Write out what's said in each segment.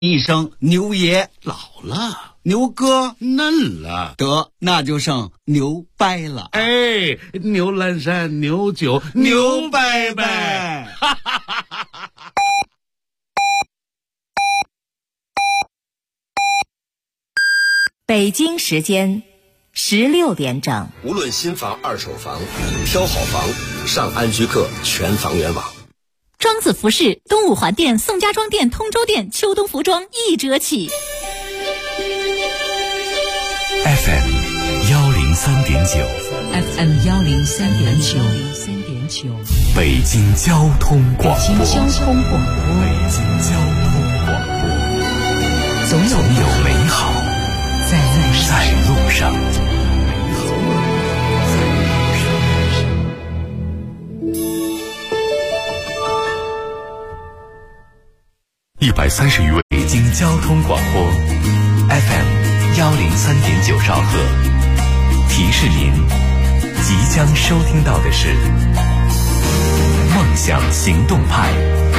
一声牛爷老了， 牛哥嫩了， 得那就剩牛掰了。 哎，牛栏山牛酒牛掰掰，哈哈哈哈哈！ 北京时间16点整。 无论新房、二手房，挑好房，上安居客全房源网。 庄子服饰东五环店、宋家庄店、通州店秋冬服装1折起。 FM 103.9 FM 103.9 北京交通广播。 北京交通广播。总有美好在路上。 130余位北京交通广播 FM 103.9兆赫，提示您即将收听到的是梦想行动派。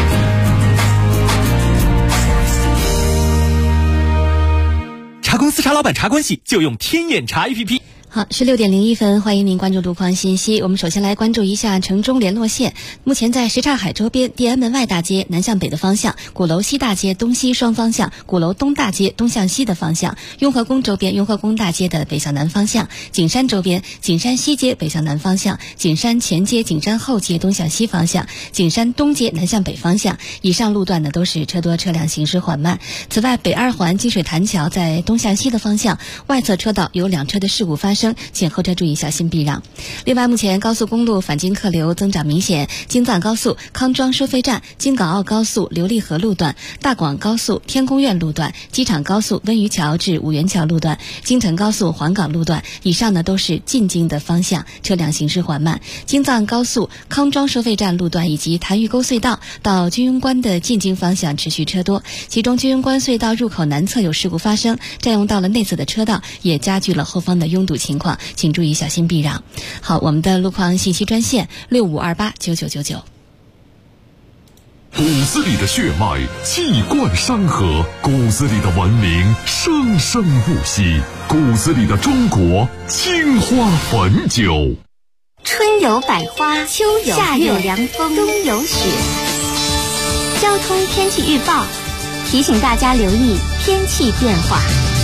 茶公司茶老板茶关系就用天眼茶 APP。 好，16点01分，欢迎您关注路况信息。我们首先来关注一下城中联络线。目前在什刹海周边地安门外大街南向北的方向，鼓楼西大街东西双方向，鼓楼东大街东向西的方向，雍和宫周边雍和宫大街的北向南方向，景山周边景山西街北向南方向，景山前街景山后街东向西方向，景山东街南向北方向。以上路段呢都是车多车辆行驶缓慢。此外，北二环积水潭桥在东向西的方向外侧车道有2车的事故发生，请后车注意小心避让。另外，目前高速公路返京客流增长明显，京藏高速康庄收费站、京港澳高速琉璃河路段、大广高速天宫苑路段、机场高速温榆桥至五原桥路段、京承高速黄岗路段，以上呢都是进京的方向，车辆行驶缓慢。京藏高速康庄收费站路段以及潭峪沟隧道到军庸关的进京方向持续车多，其中军庸关隧道入口南侧有事故发生，占用到了内侧的车道，也加剧了后方的拥堵情况，请注意小心避让。好，我们的路况信息专线65289999。 骨子里的血脉气贯山河，骨子里的文明生生不息，骨子里的中国青花汾酒。 春有百花，秋有夏有凉风，冬有雪。交通天气预报提醒大家留意天气变化。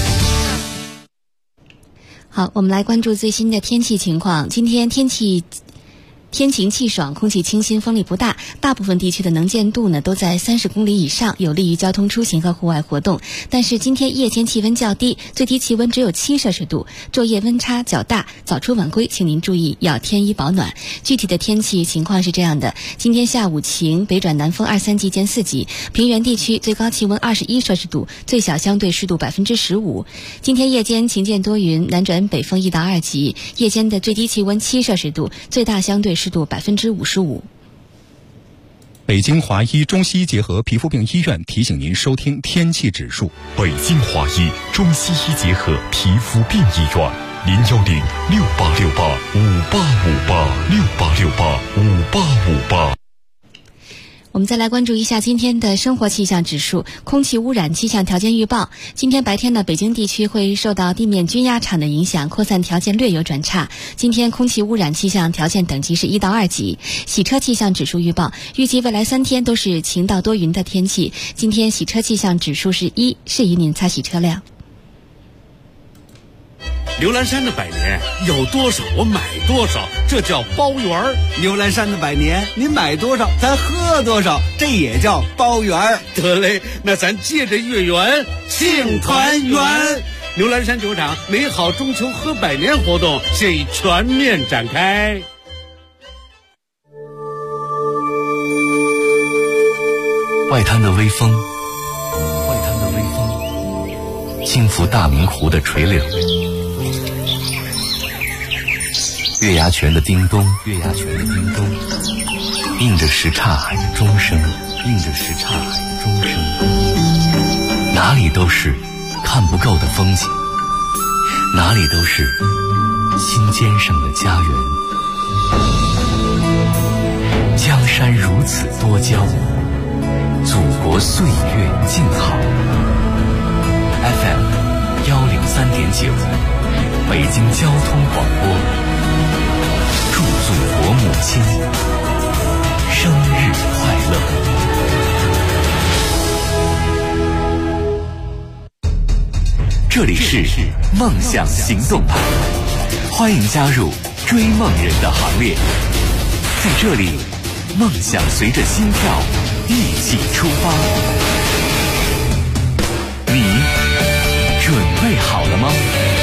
好，我们来关注最新的天气情况。今天天晴气爽，空气清新，风力不大，大部分地区的能见度呢都在30公里以上，有利于交通出行和户外活动。但是今天夜间气温较低，最低气温只有7摄氏度，昼夜温差较大，早出晚归请您注意要添衣保暖。具体的天气情况是这样的：今天下午晴，北转南风2、3级见4级，平原地区最高气温21摄氏度，最小相对湿度15%。今天夜间晴间多云，南转北风1到2级，夜间的最低气温7摄氏度，最大相对湿度55%。 北京华医中西医结合皮肤病医院提醒您收听天气指数。 北京华医中西医结合皮肤病医院，0868585858，68585858。 我们再来关注一下今天的生活气象指数。空气污染气象条件预报，今天白天呢，北京地区会受到地面均压场的影响，扩散条件略有转差。今天空气污染气象条件等级是1到2级。洗车气象指数预报，预计未来3天都是晴到多云的天气。今天洗车气象指数是1，适宜您擦洗车辆。 牛栏山的百年有多少我买多少，这叫包圆儿。 牛栏山的百年，你买多少咱喝多少，这也叫包圆儿。 得嘞，那咱借着月圆庆团圆。牛栏山酒厂美好中秋喝百年活动现已全面展开。 外滩的微风，轻拂大明湖的垂柳，月牙泉的叮咚，映着什刹海的钟声，哪里都是看不够的风景，哪里都是心尖上的家园。江山如此多娇，祖国岁月静好。 酒，北京交通广播，祝祖国母亲生日快乐。这里是梦想行动派，欢迎加入追梦人的行列。在这里，梦想随着心跳一起出发。你准备好了吗？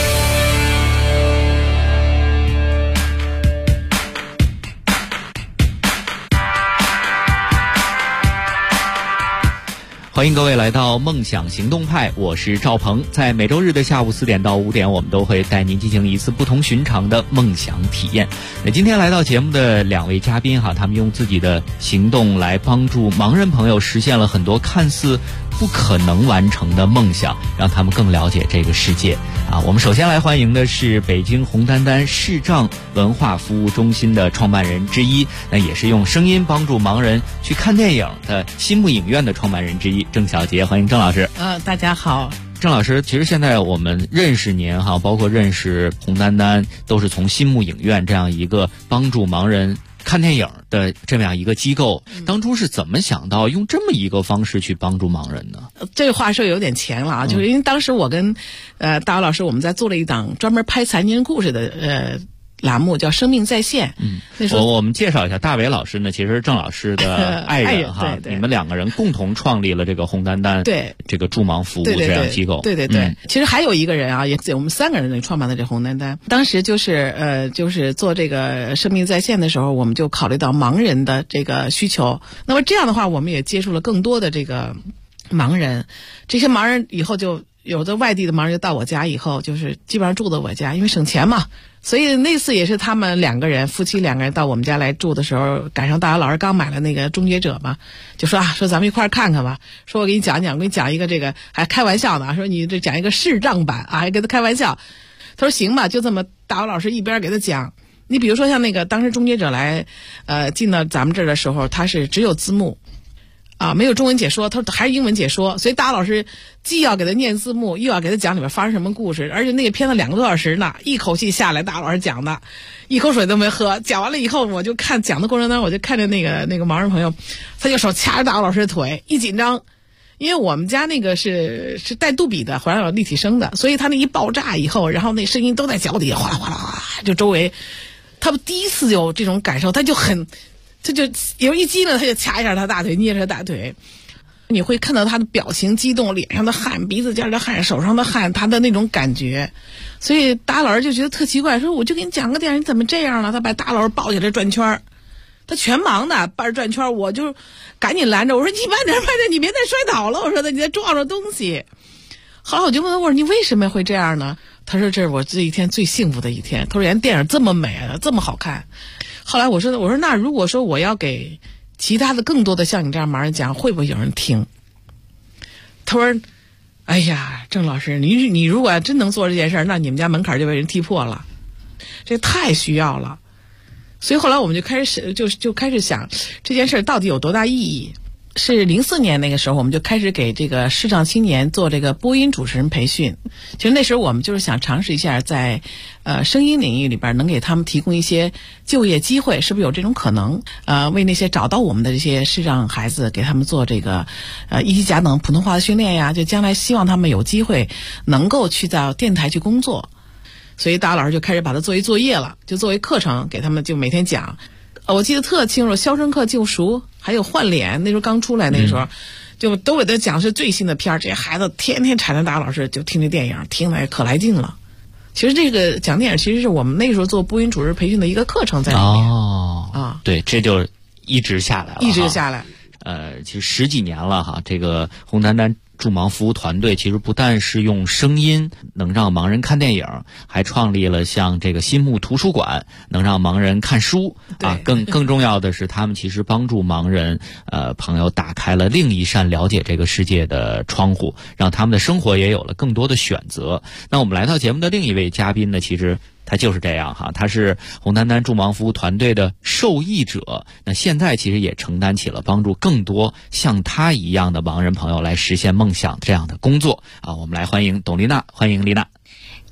欢迎各位来到梦想行动派，我是赵鹏。在每周日的下午4点到5点，我们都会带您进行一次不同寻常的梦想体验。那今天来到节目的2位嘉宾他们用自己的行动来帮助盲人朋友实现了很多看似不可能完成的梦想，让他们更了解这个世界我们首先来欢迎的是北京红丹丹视障文化服务中心的创办人之一，那也是用声音帮助盲人去看电影的新木影院的创办人之一，郑小杰。欢迎郑老师。 大家好。 郑老师，其实现在我们认识您包括认识红丹丹，都是从新木影院这样一个帮助盲人看电影的这么样一个机构，当初是怎么想到用这么一个方式去帮助盲人呢？ 这个话说有点前了就是因为当时我跟大姚老师我们在做了一档专门拍残疾人故事的栏目，叫生命在线。那时候我们介绍一下，大伟老师呢其实是郑老师的爱人对， 你们2个人共同创立了这个红丹丹这个助盲服务这样机构。 对，其实还有一个人也我们3个人创办的这红丹丹。当时就是做这个生命在线的时候，我们就考虑到盲人的这个需求。那么这样的话，我们也接触了更多的这个盲人，这些盲人以后就有的外地的盲人就到我家以后，就是基本上住在我家，因为省钱嘛。所以那次也是他们2个人，夫妻2个人到我们家来住的时候，赶上大姚老师刚买了那个《终结者》嘛，就说说咱们一块儿看看吧。说我给你讲讲，我给你讲一个这个，还开玩笑呢，说你这讲一个视障版还跟他开玩笑。他说行吧，就这么大姚老师一边给他讲。你比如说像那个当时《终结者》来进到咱们这儿的时候，他是只有字幕。没有中文解说，他说还是英文解说，所以大姚老师既要给他念字幕，又要给他讲里面发生什么故事，而且那个片子2个多小时呢，一口气下来，大姚老师讲的，一口水都没喝。讲完了以后，我就看讲的过程当中，我就看着那个盲人朋友，他就手掐着大姚老师的腿，一紧张，因为我们家那个是带杜比的，环绕有立体声的，所以他那一爆炸以后，然后那声音都在脚底下哗啦哗啦哗啦，就周围，他们第一次有这种感受，他就有一激灵，他就掐一下他大腿，捏着他大腿，你会看到他的表情激动，脸上的汗，鼻子尖的汗，手上的汗，他的那种感觉。所以大老师就觉得特奇怪，说我就给你讲个电影，你怎么这样了？他把大老师抱起来转圈，他全盲的，抱着转圈，我就赶紧拦着，我说你慢点，你别再摔倒了，我说你再撞着东西。后来我就问他，我说你为什么会这样呢？他说这是我这一天最幸福的一天。他说原来电影这么美，这么好看。后来我说那如果说我要给其他的更多的像你这样盲人讲，会不会有人听？他说哎呀，郑老师，你如果真能做这件事，那你们家门槛就被人踢破了，这太需要了。所以后来我们就开始想这件事到底有多大意义。是04年那个时候，我们就开始给这个视障青年做这个播音主持人培训。其实那时候我们就是想尝试一下，在声音领域里边能给他们提供一些就业机会，是不是有这种可能？为那些找到我们的这些视障孩子，给他们做这个一级甲等普通话的训练呀，就将来希望他们有机会能够去到电台去工作。所以大老师就开始把它作为作业了，就作为课程给他们，就每天讲。我记得特清楚，《肖申克救赎》还有《换脸》，那时候刚出来，那时候就都给他讲是最新的片儿。这些孩子天天缠着大老师就听这电影，听得可来劲了。其实这个讲电影其实是我们那时候做播音主持培训的一个课程在里面。 对，这就一直下来了， 一直下来。 其实10几年了这个红丹丹助盲服务团队其实不但是用声音能让盲人看电影，还创立了像这个新木图书馆，能让盲人看书更重要的是，他们其实帮助盲人朋友打开了另一扇了解这个世界的窗户，让他们的生活也有了更多的选择。那我们来到节目的另一位嘉宾呢，其实他就是这样他是红丹丹助盲服务团队的受益者，那现在其实也承担起了帮助更多像他一样的盲人朋友来实现梦想这样的工作我们来欢迎董丽娜。欢迎丽娜。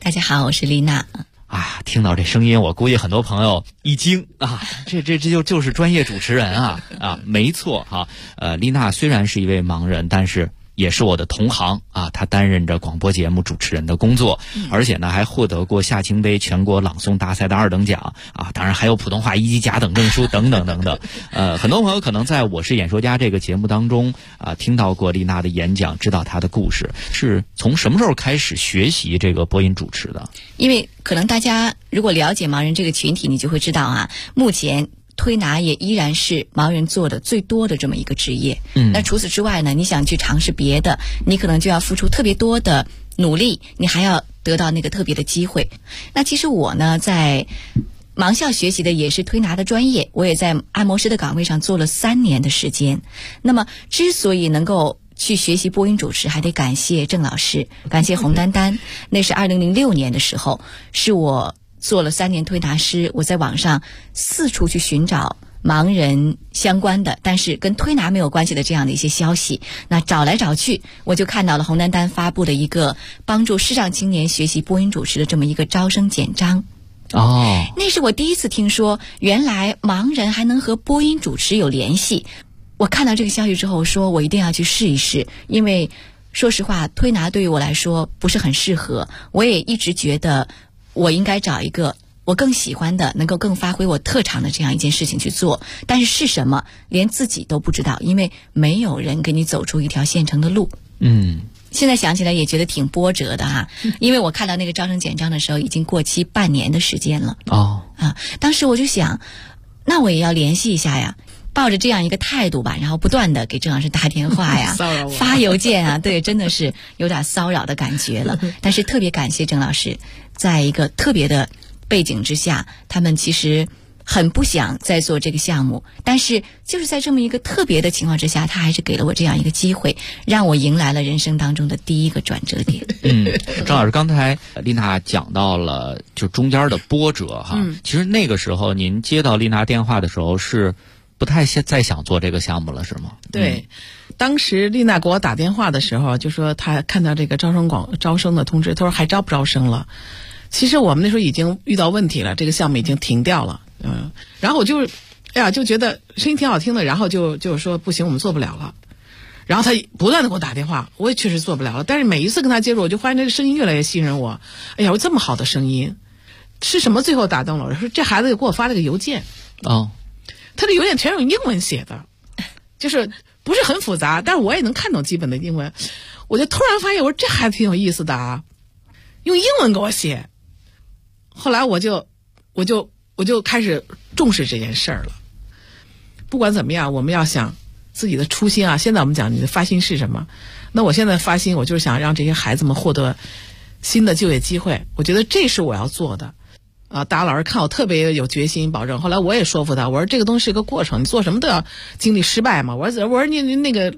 大家好，我是丽娜。 听到这声音，我估计很多朋友一惊啊，这就是专业主持人啊，没错哈。丽娜虽然是一位盲人，但是也是我的同行啊，她担任着广播节目主持人的工作，而且呢还获得过夏青杯全国朗诵大赛的2等奖啊，当然还有普通话1级甲等证书等等等等。很多朋友可能在我是演说家这个节目当中听到过丽娜的演讲，知道她的故事。是从什么时候开始学习这个播音主持的？ 因为可能大家如果了解盲人这个群体，你就会知道目前推拿也依然是盲人做的最多的这么一个职业。那除此之外呢，你想去尝试别的，你可能就要付出特别多的努力，你还要得到那个特别的机会。那其实我呢，在盲校学习的也是推拿的专业，我也在按摩师的岗位上做了3年的时间。那么之所以能够去学习播音主持，还得感谢郑老师，感谢洪丹丹。那是2006年的时候，是我做了3年推拿师，我在网上四处去寻找盲人相关的，但是跟推拿没有关系的这样的一些消息。那找来找去，我就看到了洪丹丹发布的一个帮助视障青年学习播音主持的这么一个招生简章。那是我第一次听说，原来盲人还能和播音主持有联系。我看到这个消息之后，说我一定要去试一试，因为说实话，推拿对于我来说不是很适合。我也一直觉得我应该找一个我更喜欢的，能够更发挥我特长的这样一件事情去做，但是什么连自己都不知道，因为没有人给你走出一条现成的路。现在想起来也觉得挺波折的因为我看到那个招生简章的时候已经过期半年的时间了。当时我就想，那我也要联系一下呀，抱着这样一个态度吧，然后不断的给郑老师打电话呀骚扰我发邮件对，真的是有点骚扰的感觉了。但是特别感谢郑老师，在一个特别的背景之下，他们其实很不想再做这个项目，但是就是在这么一个特别的情况之下，他还是给了我这样一个机会，让我迎来了人生当中的第一个转折点。 郑老师刚才丽娜讲到了就中间的波折其实那个时候您接到丽娜电话的时候是不太再想做这个项目了是吗？ 对，当时丽娜给我打电话的时候就说她看到这个招生的通知，她说还招不招生了。其实我们那时候已经遇到问题了，这个项目已经停掉了。然后我就就觉得声音挺好听的，然后就说不行，我们做不了了。然后他不断的给我打电话，我也确实做不了了。但是每一次跟他接触，我就发现这个声音越来越吸引我。我这么好的声音是什么最后打动了我？说这孩子给我发了个邮件他的邮件全用英文写的，就是不是很复杂，但是我也能看懂基本的英文。我就突然发现，我说这孩子挺有意思的用英文给我写。后来我就开始重视这件事儿了。不管怎么样，我们要想自己的初心现在我们讲你的发心是什么？那我现在发心，我就是想让这些孩子们获得新的就业机会。我觉得这是我要做的。大老师看我特别有决心保证，后来我也说服他，我说这个东西是个过程，你做什么都要经历失败嘛。我说你那个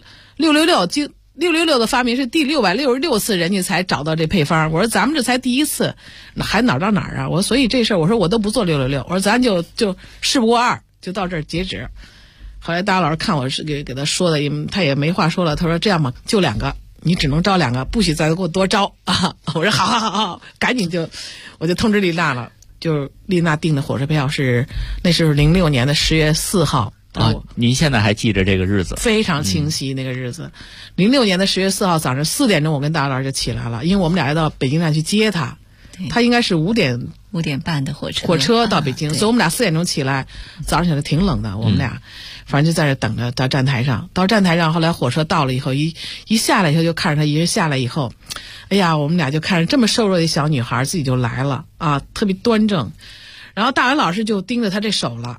666的发明是第666次人家才找到这配方，我说咱们这才第1次，那还哪儿到哪儿我所以这事儿我说我都不做666，我说咱就事不过2，就到这儿截止。后来大老师看我是给他说的，他也没话说了，他说这样吧，就2个，你只能招2个，不许再给我多招我说好，赶紧我就通知丽娜了。就是丽娜订的火车票是那是06年的10月4号您现在还记着这个日子？ 非常清晰那个日子。06年的10月4号早上4点钟，我跟大老师就起来了，因为我们俩要到北京站去接他。他应该是5点半的火车到北京，所以我们俩4点钟起来，早上起来挺冷的，我们俩反正就在这等着到站台上。到站台上，后来火车到了以后，一下来以后就看着他一人下来以后，我们俩就看着这么瘦弱的小女孩自己就来了特别端正。然后大文老师就盯着他这手了。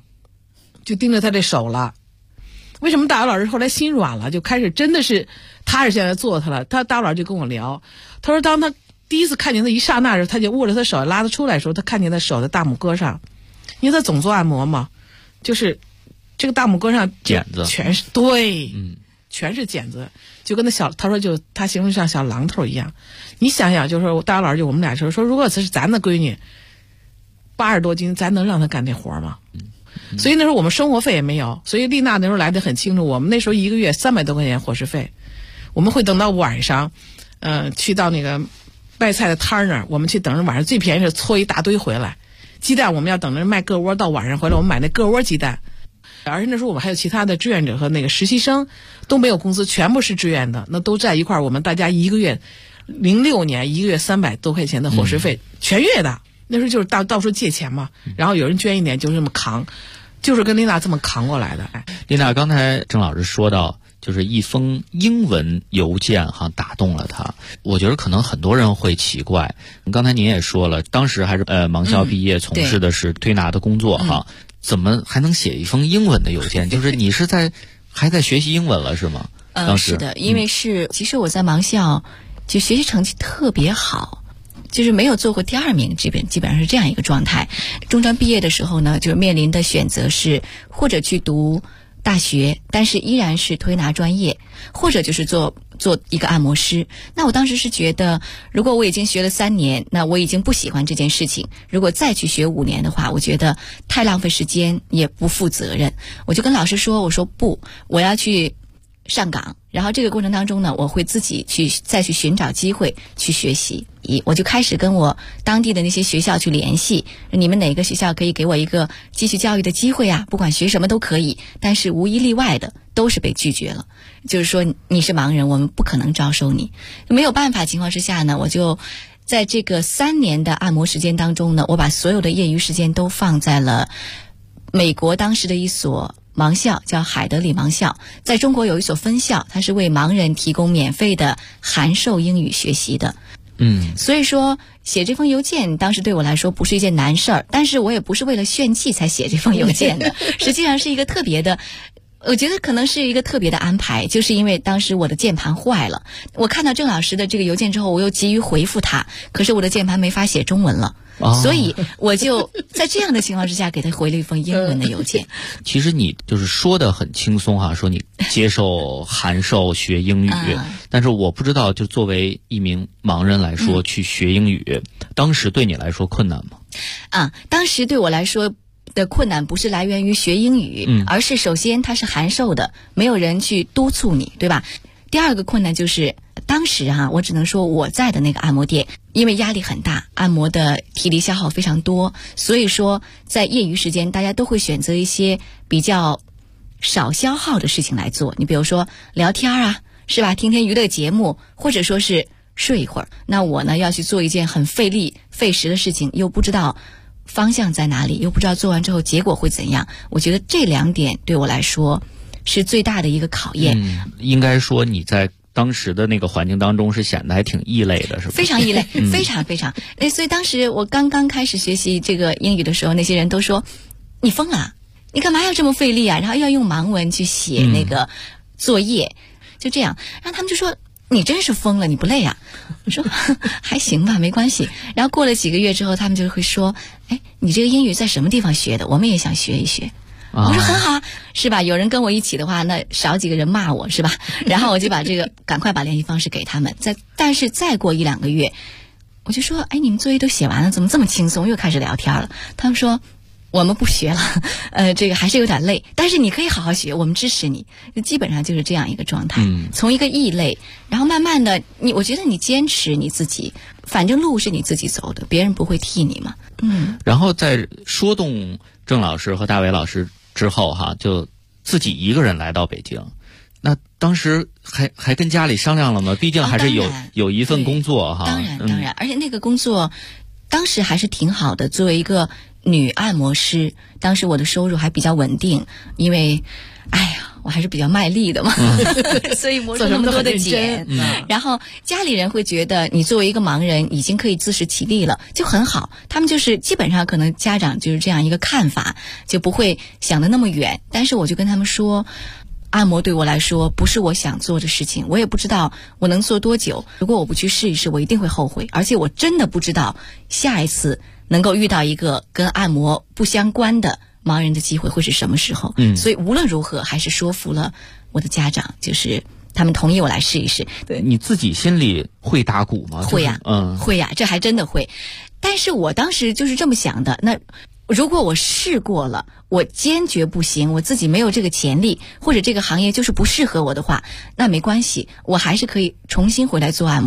为什么大文老师后来心软了，就开始真的是踏实下来做他了？大文老师就跟我聊，他说当他第一次看见他一刹那时候，他就握着他手拉他出来的时候，他看见他手的大拇哥上，因为他总做按摩嘛，就是这个大拇哥上茧子全是对，全是茧子，就跟他说就他形容像小榔头一样。你想想，就是说大文老师就我们俩说如果这是咱的闺女80多斤，咱能让她干这活吗？所以那时候我们生活费也没有，所以丽娜那时候来得很清楚，我们那时候1个月300多块钱伙食费，我们会等到晚上去到那个卖菜的摊儿那儿，我们去等着晚上最便宜的搓一大堆回来。鸡蛋我们要等着卖个窝，到晚上回来我们买那个窝鸡蛋。而且那时候我们还有其他的志愿者和那个实习生都没有工资，全部是志愿的，那都在一块儿。我们大家一个月，06年一个月300多块钱的伙食费，全月的。那时候就是到处借钱嘛，然后有人捐一点就这么扛，就是跟琳娜这么扛过来的。 琳娜刚才郑老师说到，就是一封英文邮件哈打动了他。我觉得可能很多人会奇怪，刚才您也说了，当时还是盲校毕业，从事的是推拿的工作哈。怎么还能写一封英文的邮件？就是你是还在学习英文了是吗？当时是的，因为其实我在盲校就学习成绩特别好，就是没有做过第2名，基本上是这样一个状态。中专毕业的时候呢，就是面临的选择是或者去读大学，但是依然是推拿专业，或者就是做一个按摩师。那我当时是觉得，如果我已经学了3年，那我已经不喜欢这件事情，如果再去学5年的话，我觉得太浪费时间，也不负责任。我就跟老师说，我说不，我要去上岗，然后这个过程当中呢，我会自己再去寻找机会去学习。我就开始跟我当地的那些学校去联系，你们哪个学校可以给我一个继续教育的机会啊？不管学什么都可以，但是无一例外的都是被拒绝了。就是说你是盲人，我们不可能招收你。没有办法情况之下呢，我就在这个3年的按摩时间当中呢，我把所有的业余时间都放在了美国当时的一所盲校，叫海德里盲校。在中国有一所分校，它是为盲人提供免费的函授英语学习的。所以说写这封邮件当时对我来说不是一件难事儿，但是我也不是为了炫技才写这封邮件的，实际上是一个特别的，我觉得可能是一个特别的安排，就是因为当时我的键盘坏了，我看到郑老师的这个邮件之后，我又急于回复他，可是我的键盘没法写中文了。所以我就在这样的情况之下给他回了一封英文的邮件。 其实你就是说的很轻松哈，说你接受函授学英语，但是我不知道，就作为一名盲人来说，去学英语，当时对你来说困难吗？ 当时对我来说的困难不是来源于学英语，而是首先它是函授的，没有人去督促你，对吧？第2个困难就是当时我只能说我在的那个按摩店，因为压力很大，按摩的体力消耗非常多，所以说在业余时间大家都会选择一些比较少消耗的事情来做。你比如说聊天是吧，听听娱乐节目，或者说是睡一会儿。那我呢要去做一件很费力费时的事情，又不知道方向在哪里，又不知道做完之后结果会怎样。我觉得这2点对我来说是最大的一个考验。 应该说你在当时的那个环境当中是显得还挺异类的，是吧？ 非常异类，非常非常。所以当时我刚刚开始学习这个英语的时候，那些人都说你疯了，你干嘛要这么费力啊？然后要用盲文去写那个作业，就这样。然后他们就说你真是疯了，你不累啊？我说还行吧，没关系。然后过了几个月之后，他们就会说，你这个英语在什么地方学的？我们也想学一学。我说很好啊，是吧？有人跟我一起的话，那少几个人骂我，是吧？然后我就把这个赶快把联系方式给他们。但是再过1-2个月，我就说，你们作业都写完了，怎么这么轻松？又开始聊天了。他们说我们不学了，这个还是有点累，但是你可以好好学，我们支持你。基本上就是这样一个状态。从一个异类，然后慢慢的，我觉得你坚持你自己，反正路是你自己走的，别人不会替你嘛。 然后在说动郑老师和大伟老师之后就自己一个人来到北京。那当时还跟家里商量了吗？毕竟还是有一份工作当然，而且那个工作当时还是挺好的。作为一个女按摩师，当时我的收入还比较稳定，因为我还是比较卖力的嘛，所以磨出那么多的茧。然后家里人会觉得你作为一个盲人已经可以自食其力了，就很好。他们就是基本上可能家长就是这样一个看法，就不会想得那么远。但是我就跟他们说，按摩对我来说不是我想做的事情，我也不知道我能做多久。如果我不去试一试，我一定会后悔。而且我真的不知道下一次能够遇到一个跟按摩不相关的盲人的机会会是什么时候。所以无论如何还是说服了我的家长，就是他们同意我来试一试。 对，你自己心里会打鼓吗？ 会呀，会呀，这还真的会。但是我当时就是这么想的，那如果我试过了，我坚决不行，我自己没有这个潜力，或者这个行业就是不适合我的话，那没关系，我还是可以重新回来做按摩。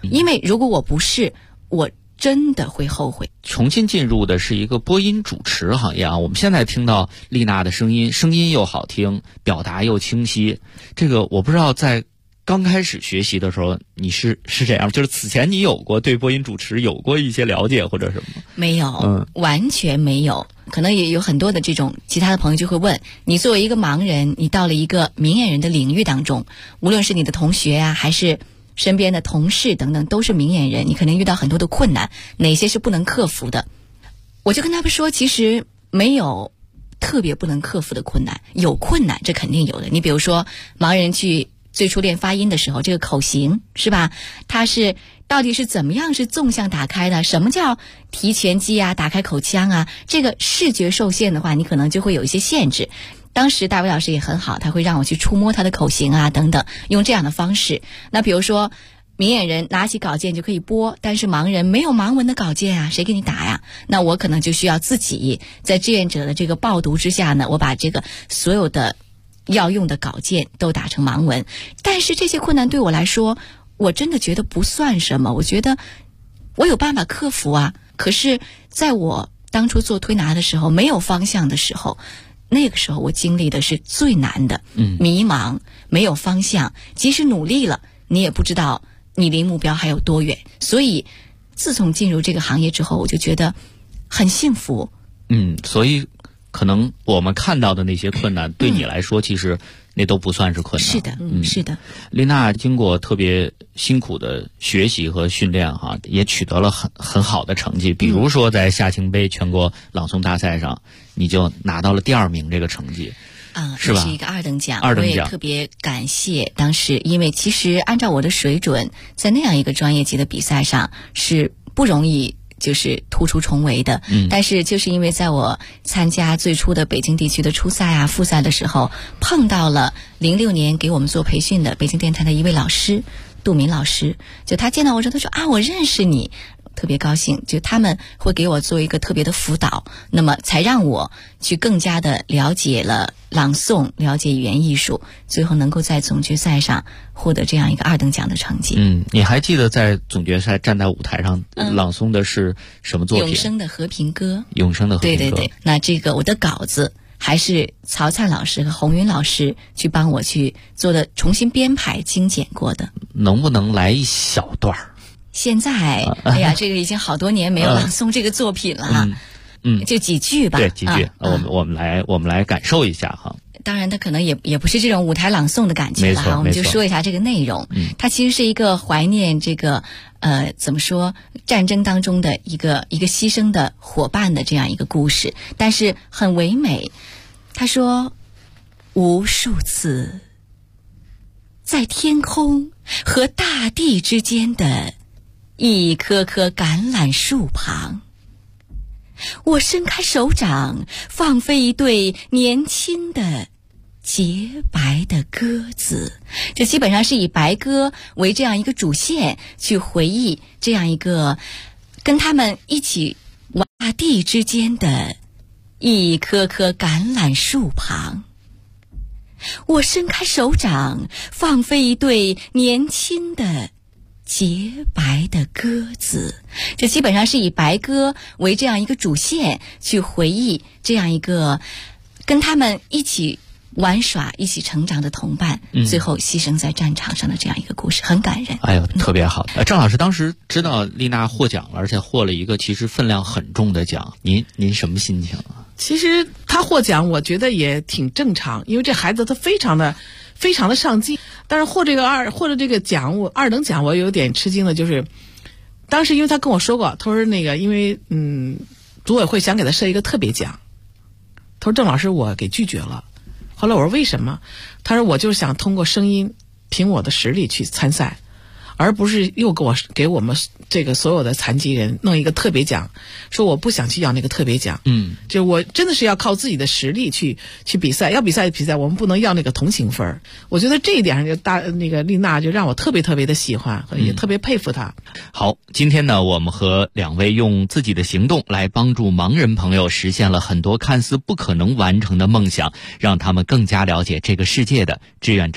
因为如果我不是，我真的会后悔。 重新进入的是一个播音主持行业啊，我们现在听到丽娜的声音又好听，表达又清晰。这个我不知道在刚开始学习的时候你是这样，就是此前你有过对播音主持有过一些了解或者什么？ 没有，完全没有。可能也有很多的这种其他的朋友就会问，你作为一个盲人，你到了一个明眼人的领域当中，无论是你的同学啊，还是身边的同事等等，都是明眼人，你可能遇到很多的困难，哪些是不能克服的？我就跟他们说，其实没有特别不能克服的困难，有困难这肯定有的。你比如说盲人去最初练发音的时候，这个口型是吧，它是到底是怎么样是纵向打开的，什么叫提拳肌啊，打开口腔啊，这个视觉受限的话，你可能就会有一些限制。当时大伟老师也很好，他会让我去触摸他的口型啊等等，用这样的方式。那比如说明眼人拿起稿件就可以播，但是盲人没有盲文的稿件啊，谁给你打呀？那我可能就需要自己在志愿者的这个报读之下呢，我把这个所有的要用的稿件都打成盲文。但是这些困难对我来说，我真的觉得不算什么，我觉得我有办法克服啊。可是在我当初做推拿的时候，没有方向的时候，那个时候我经历的是最难的，迷茫，没有方向，即使努力了，你也不知道你离目标还有多远。所以自从进入这个行业之后，我就觉得很幸福。 所以可能我们看到的那些困难，对你来说其实那都不算是困难。 是的，是的。 丽娜经过特别辛苦的学习和训练哈，也取得了很好的成绩。比如说在夏青杯全国朗诵大赛上，你就拿到了第2名这个成绩。是吧？ 是一个2等奖。 2等奖， 我也特别感谢当时，因为其实按照我的水准，在那样一个专业级的比赛上是不容易就是突出重围的。但是就是因为在我参加最初的北京地区的初赛啊、复赛的时候，碰到了06年给我们做培训的北京电台的一位老师，杜明老师，就他见到我之后，他说啊，我认识你。特别高兴，就他们会给我做一个特别的辅导，那么才让我去更加的了解了朗诵，了解语言艺术，最后能够在总决赛上获得这样一个2等奖的成绩。 你还记得在总决赛站在舞台上朗诵的是什么作品？ 永生的和平歌。 永生的和平歌。 对，那这个我的稿子还是曹灿老师和洪云老师去帮我去做的，重新编排精简过的。 能不能来一小段儿？ 现在，哎呀，这个已经好多年没有朗诵这个作品了，就几句吧。 对，几句，我们来感受一下哈。 当然，它可能也不是这种舞台朗诵的感觉了哈。我们就说一下这个内容，它其实是一个怀念这个怎么说战争当中的一个牺牲的伙伴的这样一个故事，但是很唯美。他说，无数次在天空和大地之间的一棵棵橄榄树旁，我伸开手掌，放飞一对年轻的洁白的鸽子。这基本上是以白鸽为这样一个主线，去回忆这样一个跟他们一起玩大地之间的一棵棵橄榄树旁，我伸开手掌，放飞一对年轻的洁白的鸽子。这基本上是以白鸽为这样一个主线，去回忆这样一个跟他们一起玩耍、一起成长的同伴，最后牺牲在战场上的这样一个故事，很感人。 哎呦，特别好。郑老师当时知道丽娜获奖了，而且获了一个其实分量很重的奖，您什么心情啊？ 其实他获奖，我觉得也挺正常，因为这孩子他非常的上进。但是获得这个奖，我2等奖，我有点吃惊的，就是当时因为他跟我说过，他说那个因为组委会想给他设一个特别奖，他说郑老师我给拒绝了。后来我说为什么？他说我就是想通过声音凭我的实力去参赛，而不是又给我们这个所有的残疾人弄一个特别奖，说我不想去要那个特别奖。就我真的是要靠自己的实力去比赛，要比赛，我们不能要那个同情分。我觉得这一点上就那个丽娜就让我特别的喜欢，也特别佩服她。 好，今天呢，我们和2位用自己的行动来帮助盲人朋友实现了很多看似不可能完成的梦想，让他们更加了解这个世界的志愿者。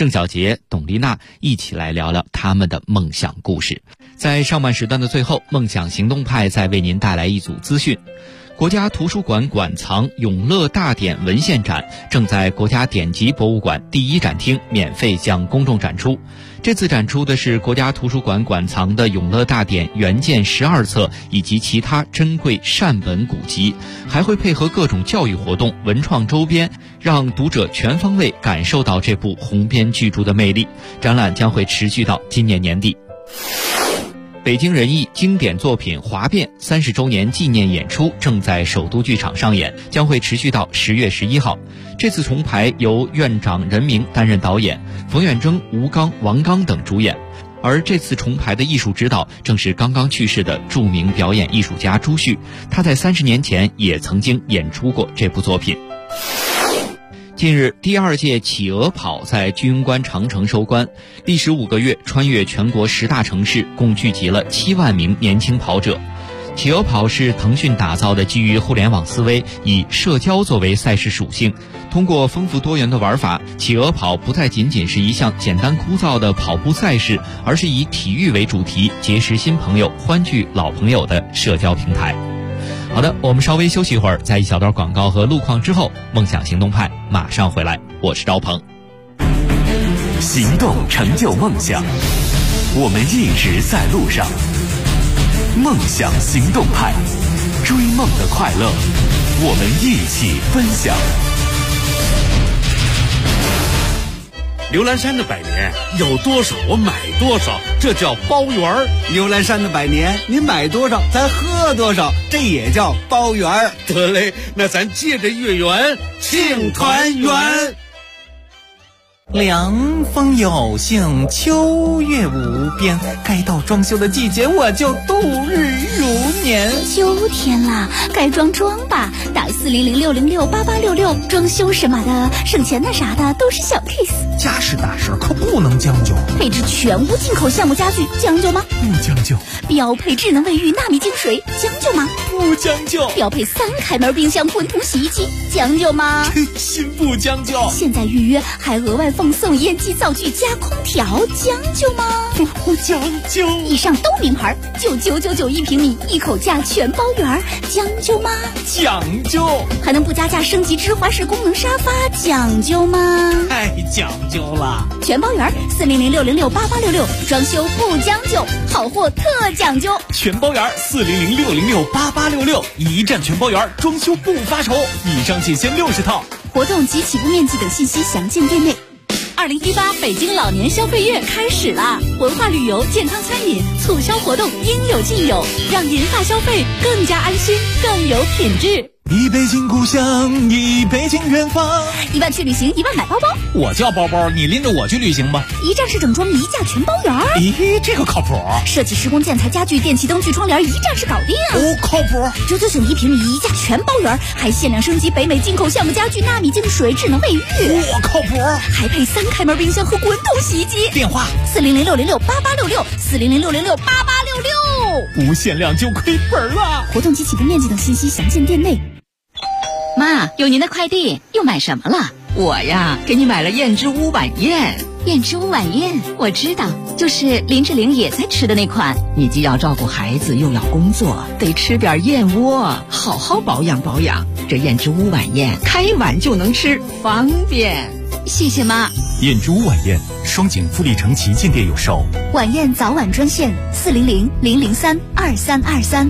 郑小杰、董丽娜一起来聊聊他们的梦想故事。在上半时段的最后，梦想行动派再为您带来一组资讯。国家图书馆馆藏《永乐大典》文献展正在国家典籍博物馆第一展厅免费向公众展出。这次展出的是国家图书馆馆藏的《永乐大典》原件12册以及其他珍贵善本古籍，还会配合各种教育活动、文创周边，让读者全方位感受到这部鸿篇巨著的魅力。展览将会持续到今年年底。北京人艺经典作品《华变》30周年纪念演出正在首都剧场上演，将会持续到10月11号。这次重排由院长任明担任导演，冯远征、吴刚、王刚等主演。而这次重排的艺术指导正是刚刚去世的著名表演艺术家朱旭，他在30年前也曾经演出过这部作品。近日，第2届企鹅跑在居庸关长城收官，历时5个月，穿越全国10大城市，共聚集了7万名年轻跑者。企鹅跑是腾讯打造的基于互联网思维，以社交作为赛事属性，通过丰富多元的玩法，企鹅跑不再仅仅是一项简单枯燥的跑步赛事，而是以体育为主题，结识新朋友、欢聚老朋友的社交平台。好的，我们稍微休息一会儿，在一小段广告和路况之后，梦想行动派马上回来。我是赵鹏。 行动成就梦想，我们一直在路上。梦想行动派，追梦的快乐，我们一起分享。 刘兰山的100年有多少我买多少，这叫包圆儿。 刘兰山的100年，你买多少咱喝多少，这也叫包圆儿。 得嘞，那咱借着月圆庆团圆。 凉风有幸，秋月无边，该到装修的季节，我就度日如年。 秋天啦，该装吧，打400-606-8866，装修什么的，省钱的啥的都是小 case。 家事大事可不能将就， 配置全屋进口项目家具，将就吗？ 不将就。 标配智能卫浴纳米净水，将就吗？ 不将就。 标配3开门冰箱滚筒洗衣机，将就吗？ 心不将就。 现在预约还额外奉送烟机灶具加空调，将就吗？ 不将就。 以上都名牌，9999一平米，一口价全包圆，将就吗？ 讲究。 还能不加价升级芝华士功能沙发，讲究吗？ 太讲究了。 全包圆，400-606-8866，装修不将就，好货特讲究。 全包圆，400-606-8866，一站全包圆，装修不发愁。以上仅限60套。 活动及起步面积等信息详见店内。 2018北京老年消费月开始啦！文化旅游、健康餐饮促销活动应有尽有，让银发消费更加安心、更有品质。 一北京故乡，一北京远方。 1万去旅行，1万买包包。 我叫包包，你拎着我去旅行吧。 一站式整装，一价全包圆。 咦，这个靠谱。 设计施工建材家具电器灯具窗帘，一站式搞定。 哦，靠谱。 999一平米，一价全包圆，还限量升级北美进口项目家具纳米净水智能卫浴。 我靠谱。 还配3开门冰箱和滚筒洗衣机。 电话 400-606-8866，400-606-8866。 不限量就亏本了。 活动及起步面积等信息详见店内。 妈，有您的快递，又买什么了？我呀，给你买了燕之屋晚宴。 燕之屋晚宴，我知道，就是林志玲也在吃的那款。 你既要照顾孩子，又要工作，得吃点燕窝，好好保养保养。这燕之屋晚宴，开碗就能吃，方便。 谢谢妈。 燕之屋晚宴，双井富力城旗舰店有售。 晚宴早晚专线400-003-2323。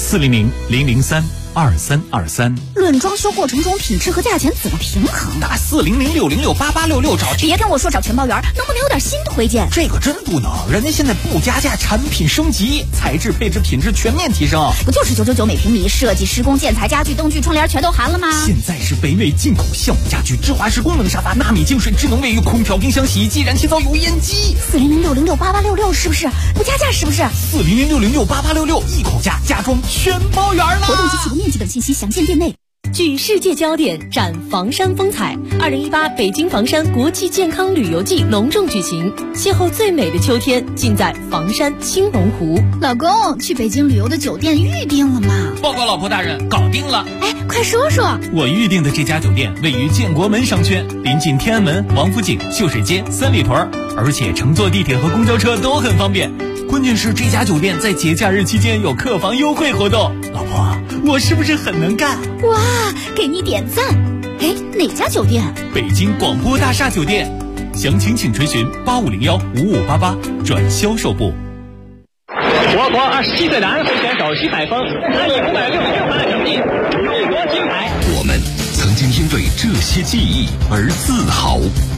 400-003-2323。 论装修过程中品质和价钱怎么平衡？ 打400-606-8866找。 别跟我说找全包圆，能不能有点新推荐？ 这个真不能，人家现在不加价，产品升级，材质配置品质全面提升。 不就是999每平米，设计施工建材家具灯具窗帘全都含了吗？ 现在是北美进口项目家具，芝华士功能沙发，纳米净水智能卫浴，空调冰箱洗衣机，燃气灶油烟机。 400-606-8866是不是？不加价是不是 ？400-606-8866，一口价，家装全包圆了。 活动及起步面积等信息详见店内。 聚世界焦点，展房山风采。2018北京房山国际健康旅游季隆重举行，邂逅最美的秋天，尽在房山青龙湖。 老公，去北京旅游的酒店预定了吗？ 报告老婆大人，搞定了。 哎，快说说。 我预定的这家酒店位于建国门商圈，临近天安门、王府井、秀水街、三里屯，而且乘坐地铁和公交车都很方便。关键是这家酒店在节假日期间有客房优惠活动。老婆，我是不是很能干？ 哇，给你点赞。哎，哪家酒店？ 北京广播大厦酒店。详情请垂询8501-5588转销售部。 我国27岁男会选手徐海峰，1.566码成绩，中国金牌。 我们曾经因为这些记忆而自豪。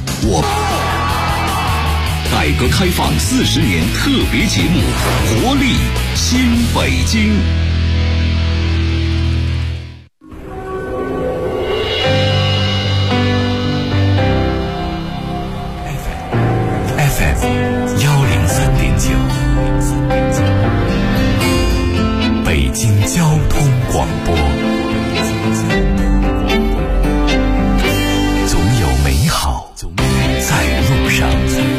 改革开放40年特别节目《活力新北京》。 FM 103.9，北京交通广播。总有美好在路上。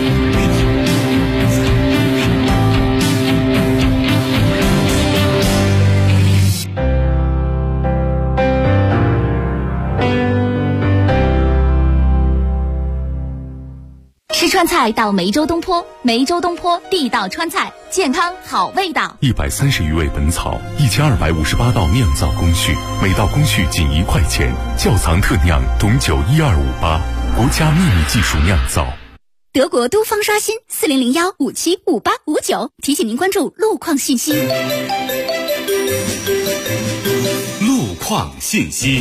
吃川菜到梅州东坡，梅州东坡地道川菜，健康好味道。 130余味本草，1258道酿造工序，每道工序仅1块钱，窖藏特酿董酒12588，国家秘密技术酿造。 德国都方刷新401575859，提醒您关注路况信息。 路况信息。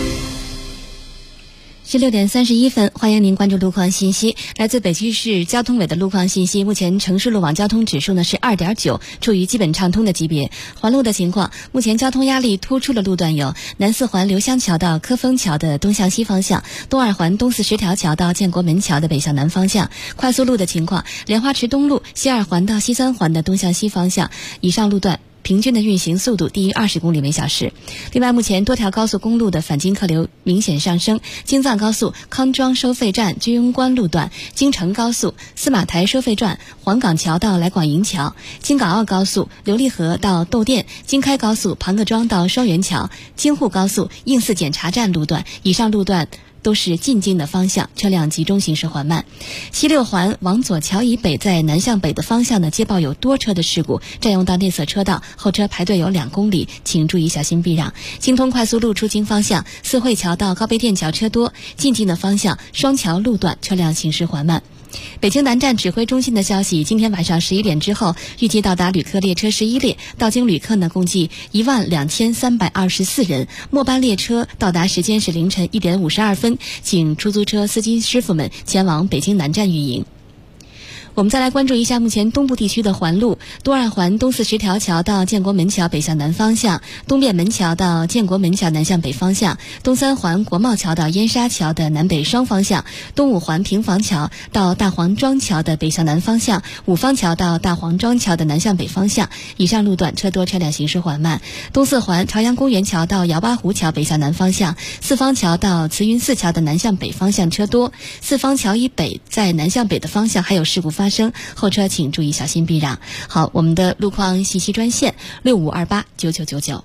16点31分，欢迎您关注路况信息。来自北京市交通委的路况信息，目前城市路网交通指数呢是2.9，处于基本畅通的级别。环路的情况，目前交通压力突出的路段有南四环刘香桥到科丰桥的东向西方向，东二环东四十条桥到建国门桥的北向南方向。快速路的情况，莲花池东路西二环到西三环的东向西方向，以上路段平均的运行速度低于20公里每小时。另外，目前多条高速公路的返京客流明显上升，京藏高速康庄收费站居庸关路段，京承高速司马台收费站黄岗桥到来广营桥，京港澳高速琉璃河到窦店，京开高速庞各庄到双元桥，京沪高速应四检查站路段，以上路段都是进京的方向，车辆集中行驶缓慢。西六环往左桥以北在南向北的方向呢，接报有多车的事故，占用到内侧车道，后车排队有2公里，请注意小心避让。京通快速路出京方向，四惠桥到高碑店桥车多，进京的方向双桥路段车辆行驶缓慢。北京南站指挥中心的消息，今天晚上11点之后，预计到达旅客列车11列，到京旅客呢共计12324人。末班列车到达时间是凌晨1点52分，请出租车司机师傅们前往北京南站运营。我们再来关注一下目前东部地区的环路，东二环东四十条桥到建国门桥北向南方向，东便门桥到建国门桥南向北方向，东三环国贸桥到燕莎桥的南北双方向，东五环平房桥到大黄庄桥的北向南方向，五方桥到大黄庄桥的南向北方向，以上路段车多，车辆行驶缓慢。东四环朝阳公园桥到姚八湖桥北向南方向，四方桥到慈云寺桥的南向北方向车多，四方桥以北在南向北的方向还有事故发生，后车请注意小心避让。好，我们的路况信息专线65289999。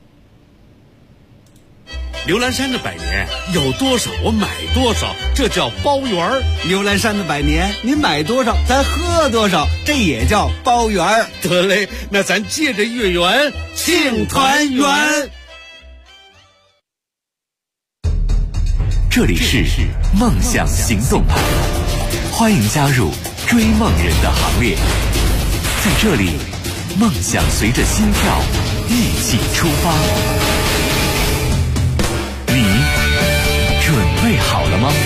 牛栏山的百年有多少我买多少，这叫包圆儿。 牛栏山的百年，你买多少咱喝多少，这也叫包圆儿。 得嘞，那咱借着月圆庆团圆。 这里是梦想行动派，欢迎加入追梦人的行列。在这里，梦想随着心跳一起出发。你准备好了吗？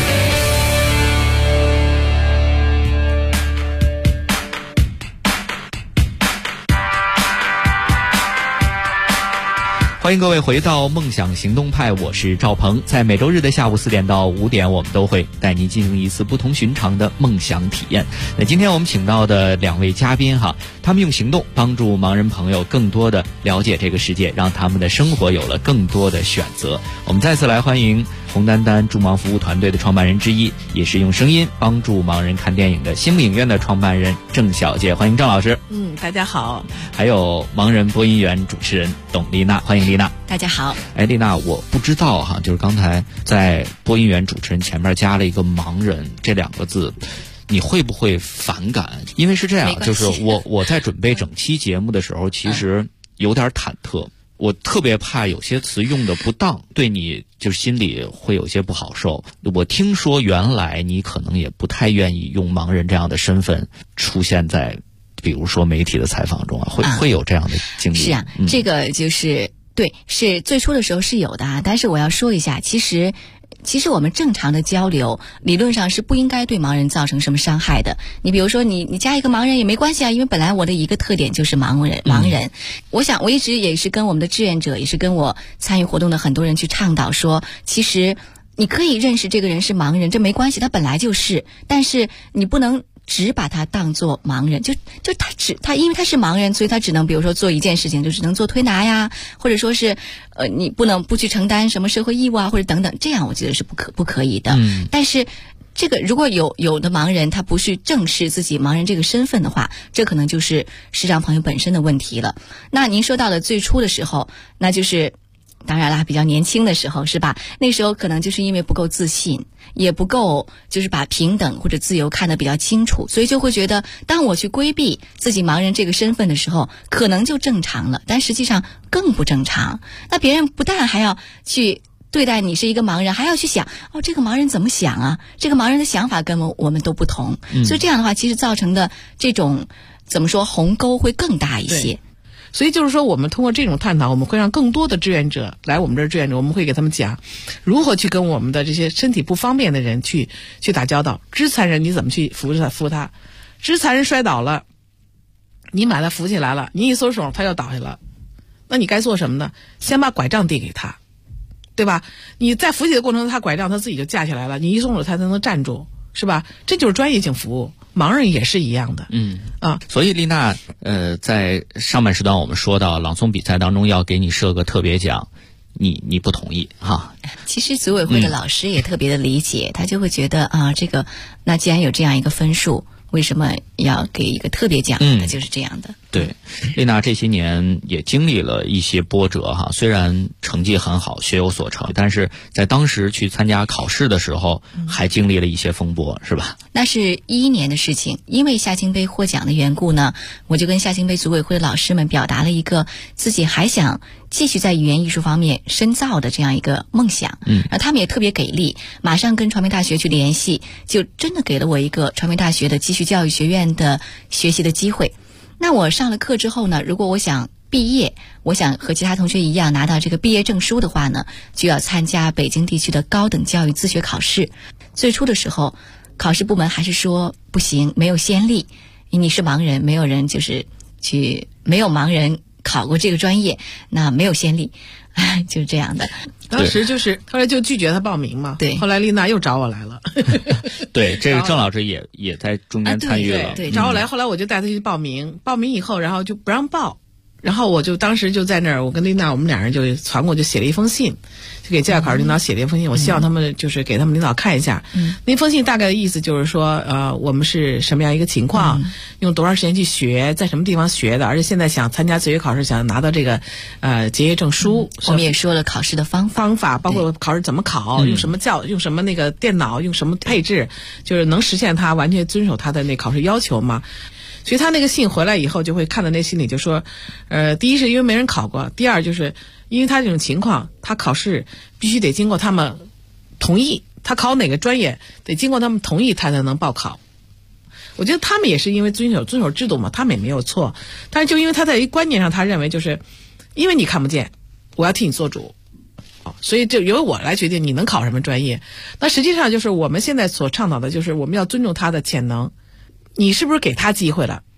欢迎各位回到梦想行动派，我是赵鹏。在每周日的下午4点到5点，我们都会带您进行一次不同寻常的梦想体验。那今天我们请到的2位嘉宾哈，他们用行动帮助盲人朋友更多的了解这个世界，让他们的生活有了更多的选择。我们再次来欢迎红丹丹助盲服务团队的创办人之一，也是用声音帮助盲人看电影的新木影院的创办人郑小姐。欢迎郑老师。 大家好。 还有盲人播音员主持人董丽娜，欢迎丽娜。 大家好。 丽娜，我不知道哈，就是刚才在播音员主持人前面加了一个盲人这2个字，你会不会反感？因为是这样，就是我在准备整期节目的时候，其实有点忐忑。我特别怕有些词用的不当，对你就是心里会有些不好受。我听说原来你可能也不太愿意用盲人这样的身份出现在比如说媒体的采访中啊，会有这样的经历。 是啊，这个就是对，是最初的时候是有的啊。但是我要说一下，其实我们正常的交流理论上是不应该对盲人造成什么伤害的。你比如说你加一个盲人也没关系啊，因为本来我的一个特点就是盲人。我想我一直也是跟我们的志愿者，也是跟我参与活动的很多人去倡导说，其实你可以认识这个人是盲人，这没关系，他本来就是，但是你不能只把他当作盲人，就他因为他是盲人，所以他只能比如说做一件事情，就只能做推拿呀，或者说是你不去承担什么社会义务啊，或者等等，这样我觉得是不可以的。但是这个如果有的盲人他不去正视自己盲人这个身份的话，这可能就是视障朋友本身的问题了。那您说到的最初的时候，那就是当然啦，比较年轻的时候是吧？那时候可能就是因为不够自信，也不够就是把平等或者自由看得比较清楚，所以就会觉得当我去规避自己盲人这个身份的时候，可能就正常了，但实际上更不正常。那别人不但还要去对待你是一个盲人，还要去想这个盲人怎么想啊？这个盲人的想法跟我们都不同，所以这样的话，其实造成的这种怎么说鸿沟会更大一些。 所以就是说，我们通过这种探讨，我们会让更多的志愿者来我们这儿志愿者，我们会给他们讲如何去跟我们的这些身体不方便的人去打交道。肢残人你怎么去扶他？肢残人摔倒了，你把他扶起来了，你一松手他又倒下了，那你该做什么呢？先把拐杖递给他，对吧？你在扶起的过程中，他拐杖他自己就架起来了，你一松手他才能站住，是吧？这就是专业性服务。盲人也是一样的。 所以丽娜在上半时段我们说到朗诵比赛当中要给你设个特别奖，你不同意哈？ 其实组委会的老师也特别的理解，他就会觉得这个那既然有这样一个分数，为什么要给一个特别奖？那就是这样的。 对，丽娜这些年也经历了一些波折哈，虽然成绩很好，学有所成，但是在当时去参加考试的时候，还经历了一些风波，是吧？ 那是2011年的事情，因为夏青杯获奖的缘故呢，我就跟夏青杯组委会的老师们表达了一个自己还想继续在语言艺术方面深造的这样一个梦想。他们也特别给力，马上跟传媒大学去联系，就真的给了我一个传媒大学的继续教育学院的学习的机会。那我上了课之后呢，如果我想毕业，我想和其他同学一样拿到这个毕业证书的话呢，就要参加北京地区的高等教育自学考试。最初的时候，考试部门还是说不行，没有先例，你是盲人，没有人没有盲人考过这个专业，那没有先例，就是这样的。 当时就是后来就拒绝他报名嘛。对，后来丽娜又找我来了。 对，这个郑老师也在中间参与了。 对，找我来，后来我就带他去报名，报名以后，然后就不让报。然后我就当时就在那儿，我跟丽娜我们2人就传过，就写了一封信，就给驾校考试领导写了一封信，我希望他们就是给他们领导看一下。那封信大概的意思就是说，我们是什么样一个情况，用多长时间去学，在什么地方学的，而且现在想参加自学考试，想拿到这个结业证书。 我们也说了考试的方法， 包括考试怎么考，用什么那个电脑，用什么配置，就是能实现他完全遵守他的那考试要求吗？所以他那个信回来以后，就会看到那信里就说，第一是因为没人考过，第二就是因为他这种情况，他考试必须得经过他们同意，他考哪个专业得经过他们同意他才能报考。我觉得他们也是因为遵守制度嘛，他们也没有错，但是就因为他在一观念上，他认为就是因为你看不见，我要替你做主，所以就由我来决定你能考什么专业。那实际上就是我们现在所倡导的就是我们要尊重他的潜能。你是不是给他机会了？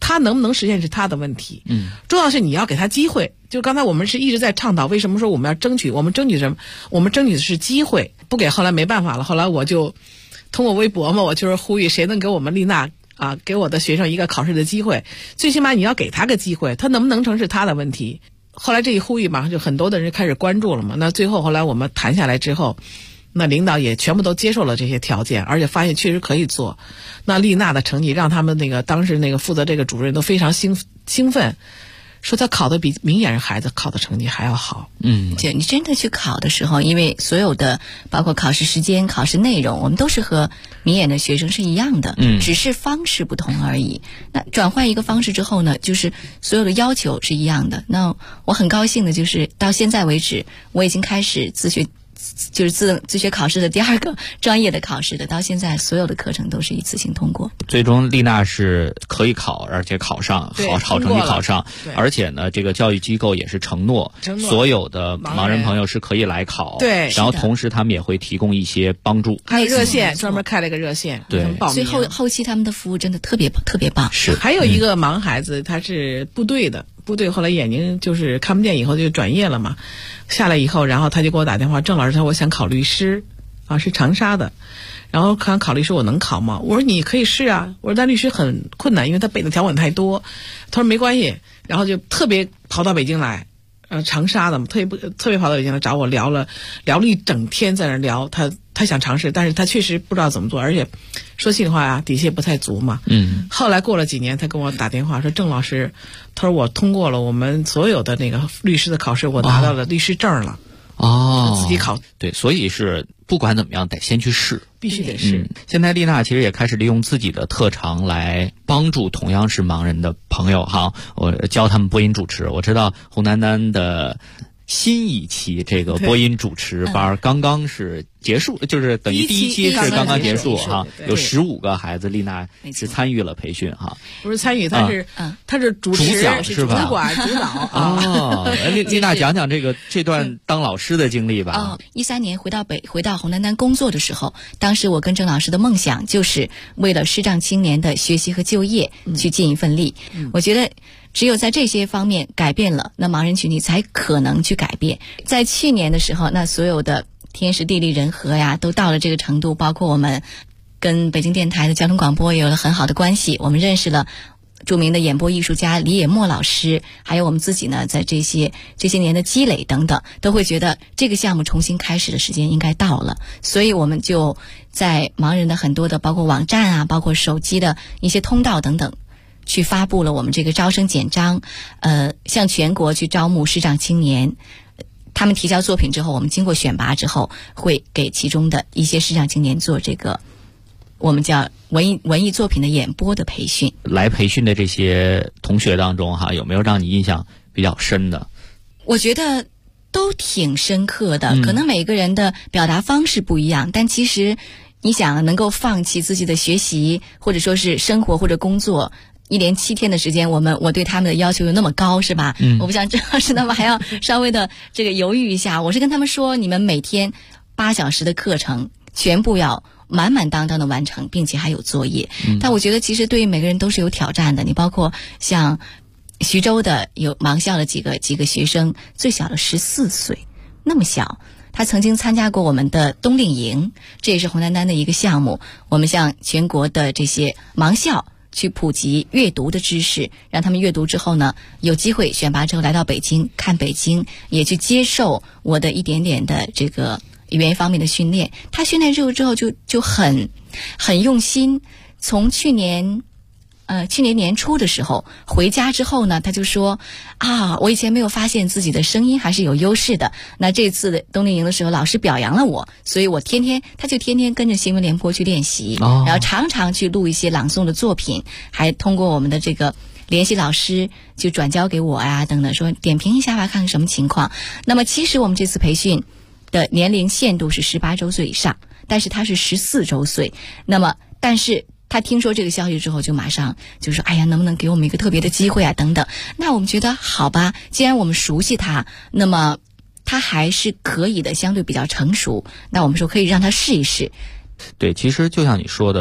他能不能实现是他的问题。重要是你要给他机会。就刚才我们是一直在倡导，为什么说我们要争取？我们争取什么？我们争取的是机会，不给后来没办法了。后来我就通过微博嘛，我就是呼吁谁能给我们丽娜给我的学生一个考试的机会，最起码你要给他个机会，他能不能成是他的问题。后来这一呼吁嘛，就很多的人开始关注了嘛。那最后后来我们谈下来之后，那领导也全部都接受了这些条件，而且发现确实可以做。那丽娜的成绩让他们当时负责这个主任都非常兴奋，说他考的比明眼人孩子考的成绩还要好。 就你真的去考的时候，因为所有的包括考试时间、考试内容，我们都是和明眼的学生是一样的，只是方式不同而已。那转换一个方式之后呢，就是所有的要求是一样的。那我很高兴的就是到现在为止，我已经开始自学。就是自学考试的第2个专业的考试的，到现在所有的课程都是一次性通过。 最终丽娜是可以考，而且考上，好成绩考上，而且呢，这个教育机构也是承诺所有的盲人朋友是可以来考， 对， 然后同时他们也会提供一些帮助， 还有热线，专门开了一个热线， 对， 所以后期他们的服务真的特别棒。 是， 还有一个盲孩子，他是部队后来眼睛就是看不见，以后就转业了嘛。下来以后，然后他就给我打电话，郑老师，我想考律师，是长沙的，然后考律师我能考吗？我说你可以试啊，我说但律师很困难，因为他背的条文太多。他说没关系，然后就特别跑到北京来，长沙的嘛，特别跑到北京来找我聊了一整天，在那聊他想尝试，但是他确实不知道怎么做，而且说心里话底气也不太足嘛。后来过了几年，他跟我打电话说，郑老师，他说我通过了我们所有的那个律师的考试，我拿到了律师证了。自己考。 对，所以是不管怎么样得先去试， 必须得试。 现在丽娜其实也开始利用自己的特长来帮助同样是盲人的朋友哈，我教他们播音主持。我知道洪丹丹的新一期这个播音主持班刚刚是结束，就是等于第一期是刚刚结束哈，有15个孩子，丽娜是参与了培训哈。 不是参与，他是主讲是吧？ 主管主导丽娜讲讲这段当老师的经历吧。 13年回到洪丹丹工作的时候，当时我跟郑老师的梦想就是为了视障青年的学习和就业去尽一份力。我觉得只有在这些方面改变了，那盲人群体才可能去改变。在去年的时候，那所有的天时地利人和呀，都到了这个程度，包括我们跟北京电台的交通广播也有了很好的关系，我们认识了著名的演播艺术家李野墨老师，还有我们自己呢，在这些年的积累等等，都会觉得这个项目重新开始的时间应该到了，所以我们就在盲人的很多的包括网站啊，包括手机的一些通道等等，去发布了我们这个招生简章，向全国去招募视障青年。他们提交作品之后，我们经过选拔之后，会给其中的一些视障青年做这个我们叫文艺作品的演播的培训。 来培训的这些同学当中哈，有没有让你印象比较深的？ 我觉得都挺深刻的，可能每个人的表达方式不一样，但其实你想能够放弃自己的学习，或者说是生活或者工作，1连7天的时间，我对他们的要求有那么高是吧？我不像郑老师他们还要稍微的这个犹豫一下。我是跟他们说，你们每天8小时的课程全部要满满当当的完成，并且还有作业。但我觉得其实对于每个人都是有挑战的。你包括像徐州的有盲校的几个学生，最小的14岁，那么小。他曾经参加过我们的冬令营，这也是洪丹丹的一个项目。我们向全国的这些盲校去普及阅读的知识，让他们阅读之后呢，有机会选拔之后来到北京，看北京，也去接受我的一点点的这个语言方面的训练。他训练之后就很用心。从去年年初的时候回家之后呢，他就说我以前没有发现自己的声音还是有优势的。那这次的冬令营的时候，老师表扬了我，所以他就天天跟着新闻联播去练习，然后常常去录一些朗诵的作品，还通过我们的这个联系老师就转交给我啊等等，说点评一下吧，看看什么情况。那么其实我们这次培训的年龄限度是18周岁以上，但是他是14周岁。那么但是他听说这个消息之后，就马上就说能不能给我们一个特别的机会啊等等。那我们觉得好吧，既然我们熟悉他，那么他还是可以的，相对比较成熟，那我们说可以让他试一试。 对，其实就像你说的，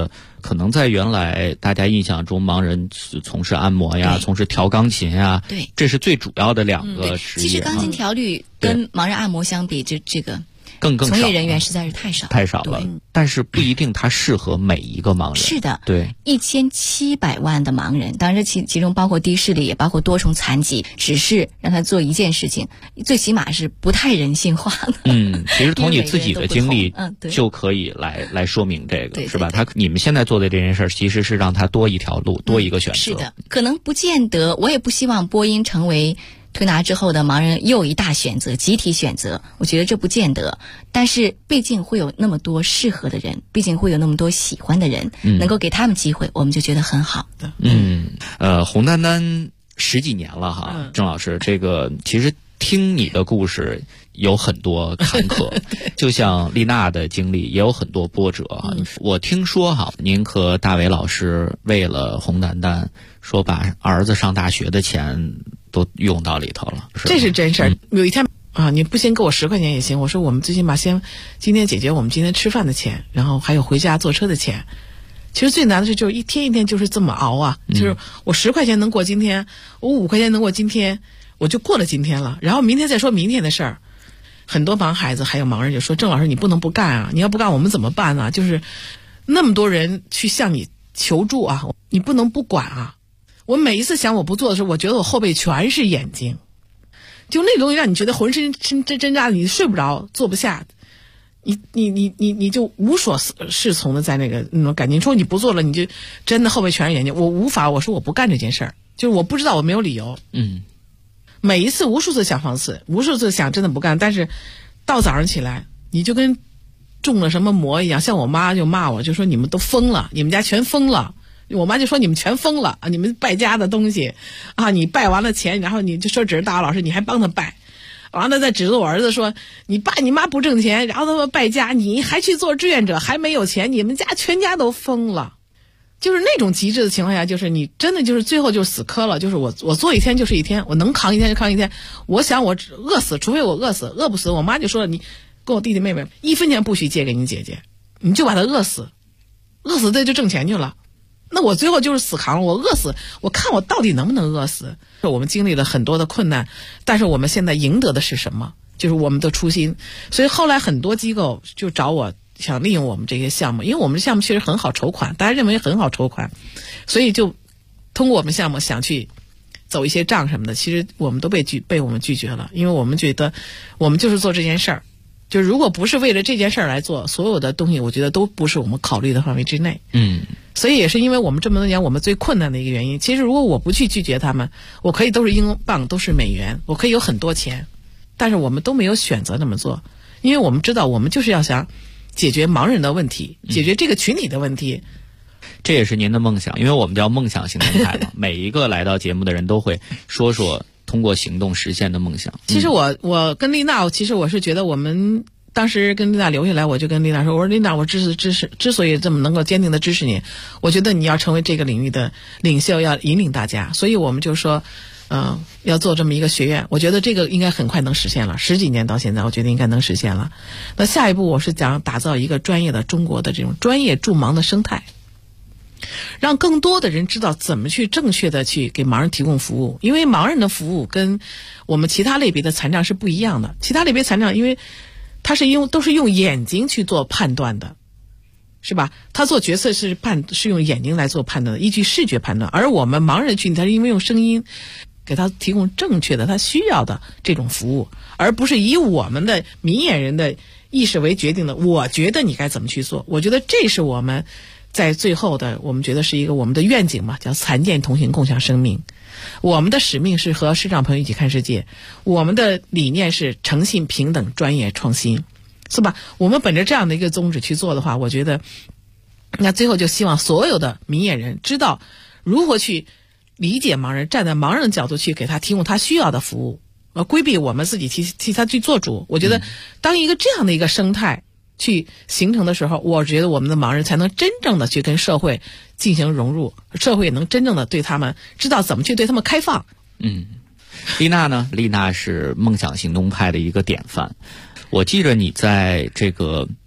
可能在原来大家印象中，盲人从事按摩呀，从事调钢琴呀， 对， 这是最主要的两个职业。 其实钢琴调律跟盲人按摩相比，这个更从业人员实在是太少了。但是不一定它适合每一个盲人。 是的， 对 ，1700万的盲人，当然其中包括低视力，也包括多重残疾，只是让他做一件事情，最起码是不太人性化的。 其实从你自己的经历对就可以来说明这个，是吧？你们现在做的这件事儿，其实是让他多一条路，多一个选择。 是的，可能不见得，我也不希望播音成为推拿之后的盲人又一大选择，集体选择，我觉得这不见得。但是毕竟会有那么多适合的人，毕竟会有那么多喜欢的人，能够给他们机会，我们就觉得很好的。 洪丹丹10几年了哈，郑老师，这个其实听你的故事有很多坎坷，就像丽娜的经历也有很多波折哈。我听说哈，您和大伟老师为了洪丹丹，说把儿子上大学的钱都用到里头了， 这是真事儿。有一天啊，你不先给我10块钱也行，我说我们最起码先今天解决我们今天吃饭的钱，然后还有回家坐车的钱。其实最难的是就是一天一天就是这么熬啊，就是我10块钱能过今天，我5块钱能过今天，我就过了今天了，然后明天再说明天的事儿。很多盲孩子还有盲人就说，郑老师你不能不干啊，你要不干我们怎么办呢？就是那么多人去向你求助啊，你不能不管啊。我每一次想我不做的时候，我觉得我后背全是眼睛，就那东西让你觉得浑身挣扎的，你睡不着，坐不下，你就无所适从的在那种感觉。你说你不做了，你就真的后背全是眼睛。我无法，我说我不干这件事儿，就是我不知道，我没有理由。每一次无数次想放肆，无数次想真的不干，但是到早上起来，你就跟中了什么魔一样。像我妈就骂我，就说你们都疯了，你们家全疯了。我妈就说你们全疯了啊！你们败家的东西啊！你败完了钱，然后你就说指着大老师，你还帮他败，完了再指着我儿子说你爸你妈不挣钱，然后他们败家，你还去做志愿者，还没有钱，你们家全家都疯了。就是那种极致的情况下，就是你真的就是最后就死磕了。就是我做一天就是一天，我能扛一天就扛一天。我想我饿死，除非我饿死，饿不死。我妈就说你跟我弟弟妹妹1分钱不许借给你姐姐，你就把他饿死，饿死这就挣钱去了。那我最后就是死扛，我饿死，我看我到底能不能饿死。我们经历了很多的困难，但是我们现在赢得的是什么？就是我们的初心。所以后来很多机构就找我，想利用我们这些项目，因为我们的项目确实很好筹款，大家认为很好筹款，所以就通过我们项目想去走一些账什么的，其实我们都被我们拒绝了，因为我们觉得我们就是做这件事儿，就如果不是为了这件事儿来做，所有的东西我觉得都不是我们考虑的范围之内。所以也是因为我们这么多年我们最困难的一个原因。其实如果我不去拒绝他们，我可以都是英镑都是美元，我可以有很多钱，但是我们都没有选择那么做，因为我们知道我们就是要想解决盲人的问题，解决这个群体的问题。 这也是您的梦想，因为我们叫梦想行动派嘛，每一个来到节目的人都会说说通过行动实现的梦想。 其实我跟丽娜，其实我是觉得我们当时跟丽娜留下来，我就跟丽娜说，我说丽娜，我之所以这么能够坚定的支持你，我觉得你要成为这个领域的领袖，要引领大家，所以我们就说要做这么一个学院。我觉得这个应该很快能实现了，10几年到现在我觉得应该能实现了。那下一步我是想打造一个专业的中国的这种专业助盲的生态，让更多的人知道怎么去正确的去给盲人提供服务。因为盲人的服务跟我们其他类别的残障是不一样的，其他类别残障因为他都是用眼睛去做判断的，是吧？他做决策是用眼睛来做判断的，依据视觉判断。而我们盲人群体他是因为用声音给他提供正确的他需要的这种服务，而不是以我们的明眼人的意识为决定的，我觉得你该怎么去做。我觉得这是我们在最后的，我们觉得是一个我们的愿景嘛，叫残健同行共享生命。我们的使命是和视障朋友一起看世界，我们的理念是诚信平等专业创新，是吧？我们本着这样的一个宗旨去做的话，我觉得那最后就希望所有的明眼人知道如何去理解盲人，站在盲人的角度去给他提供他需要的服务，规避我们自己替他去做主。我觉得当一个这样的一个生态去形成的时候，我觉得我们的盲人才能真正的去跟社会进行融入，社会也能真正的对他们知道怎么去对他们开放。 丽娜呢？丽娜是梦想行动派的一个典范。我记着你在这个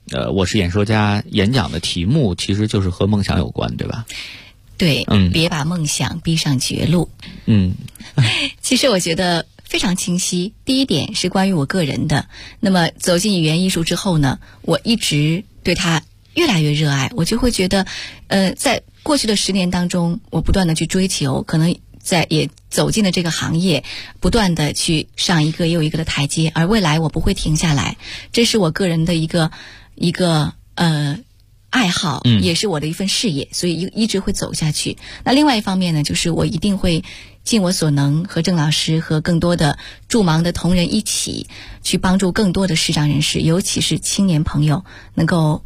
我是演说家演讲的题目其实就是和梦想有关，对吧？ 对，别把梦想逼上绝路。其实我觉得非常清晰。第一点是关于我个人的，那么走进语言艺术之后呢，我一直对它越来越热爱，我就会觉得在过去的10年当中，我不断的去追求，可能也走进了这个行业，不断的去上一个又一个的台阶，而未来我不会停下来，这是我个人的一个爱好，也是我的一份事业，所以一直会走下去。那另外一方面呢，就是我一定会尽我所能和郑老师和更多的助盲的同仁一起去帮助更多的视障人士，尤其是青年朋友能够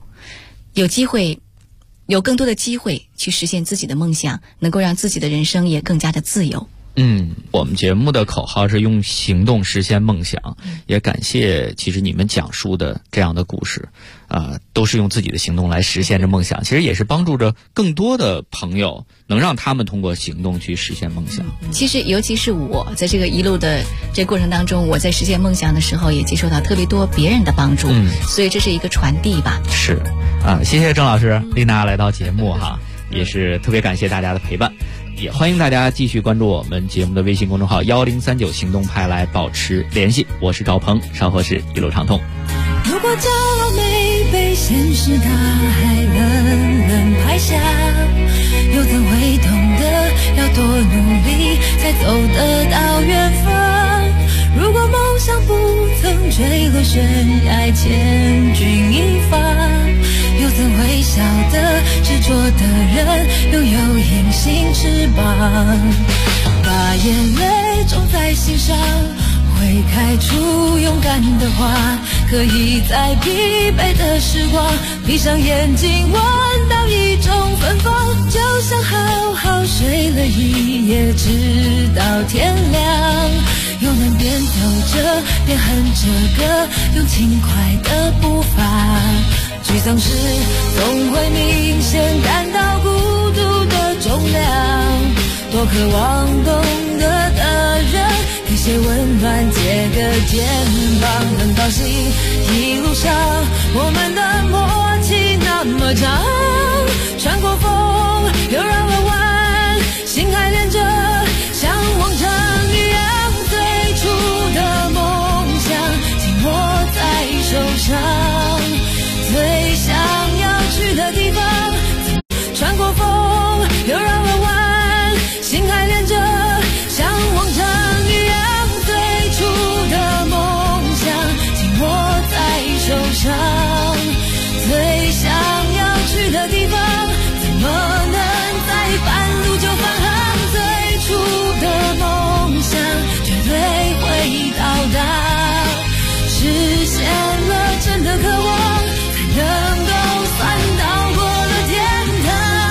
有更多的机会去实现自己的梦想，能够让自己的人生也更加的自由。 我们节目的口号是用行动实现梦想，也感谢其实你们讲述的这样的故事都是用自己的行动来实现着梦想，其实也是帮助着更多的朋友，能让他们通过行动去实现梦想。 其实尤其是我在这个一路的这过程当中，我在实现梦想的时候也接受到特别多别人的帮助，所以这是一个传递吧。 是谢谢郑老师丽娜来到节目也是特别感谢大家的陪伴，也欢迎大家继续关注我们节目的微信公众号1039行动派来保持联系。我是赵鹏，稍后是一路畅通。 如果骄傲没被现实大海冷冷拍下，又怎会懂得要多努力才走得到远方？如果梦想不曾坠落悬崖千钧一发，又怎会晓得执着的人拥有隐形翅膀？把眼泪种在心上，会开出勇敢的花，可以在疲惫的时光闭上眼睛闻到一种芬芳，就像好好睡了一夜直到天亮，又能边走着边哼着歌，用轻快的步伐。沮丧时总会明显感到孤独的重量，多渴望懂得的人给些温暖，借个肩膀。很高兴一路上我们的默契那么长，穿过风又绕了弯，心还连着像往常一样，最初的梦想紧握在手上，最想要去的地方，穿过风又绕了弯，心还连着像往常一样，最初的梦想紧握在手上，最想要去的地方，怎么能在半路就返航？最初的梦想绝对会到达，实现了真的渴望，才能够算到过了天堂。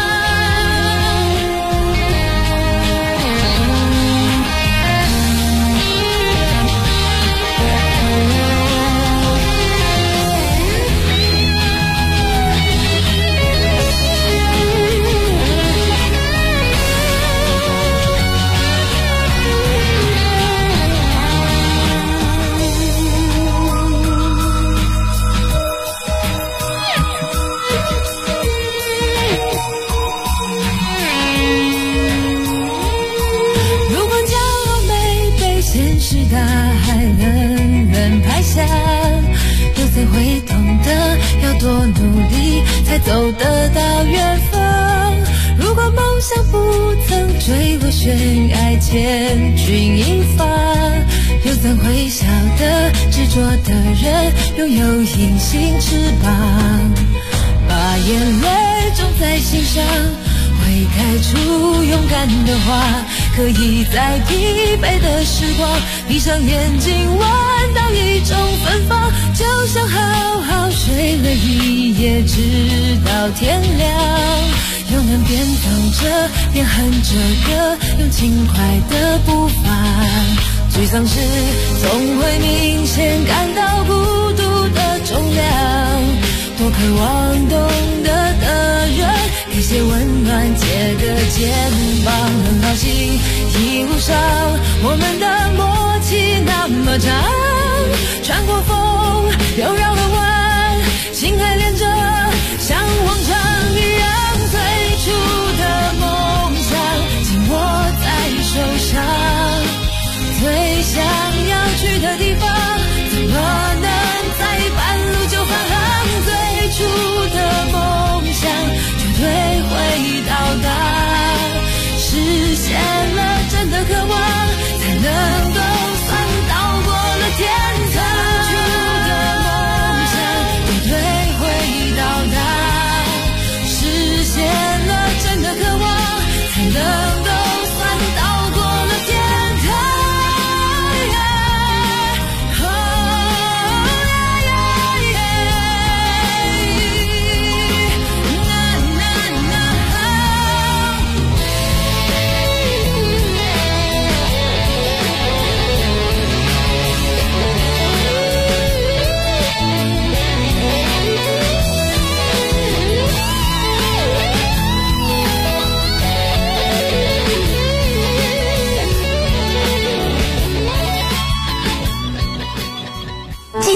大海冷冷拍下，又怎会懂得要多努力才走得到远方？如果梦想不曾坠落悬崖千钧一发，又怎会晓得执着的人拥有隐形翅膀？把眼泪种在心上，会开出勇敢的花，可以在疲惫的时光闭上眼睛闻到一种芬芳，就像好好睡了一夜直到天亮，又能边走着边哼着歌，用轻快的步伐。沮丧时总会明显感到孤独的重量，多渴望懂得的人给些温暖，借个肩膀。很高兴一路上我们的默契那么长，穿过风又绕了弯，心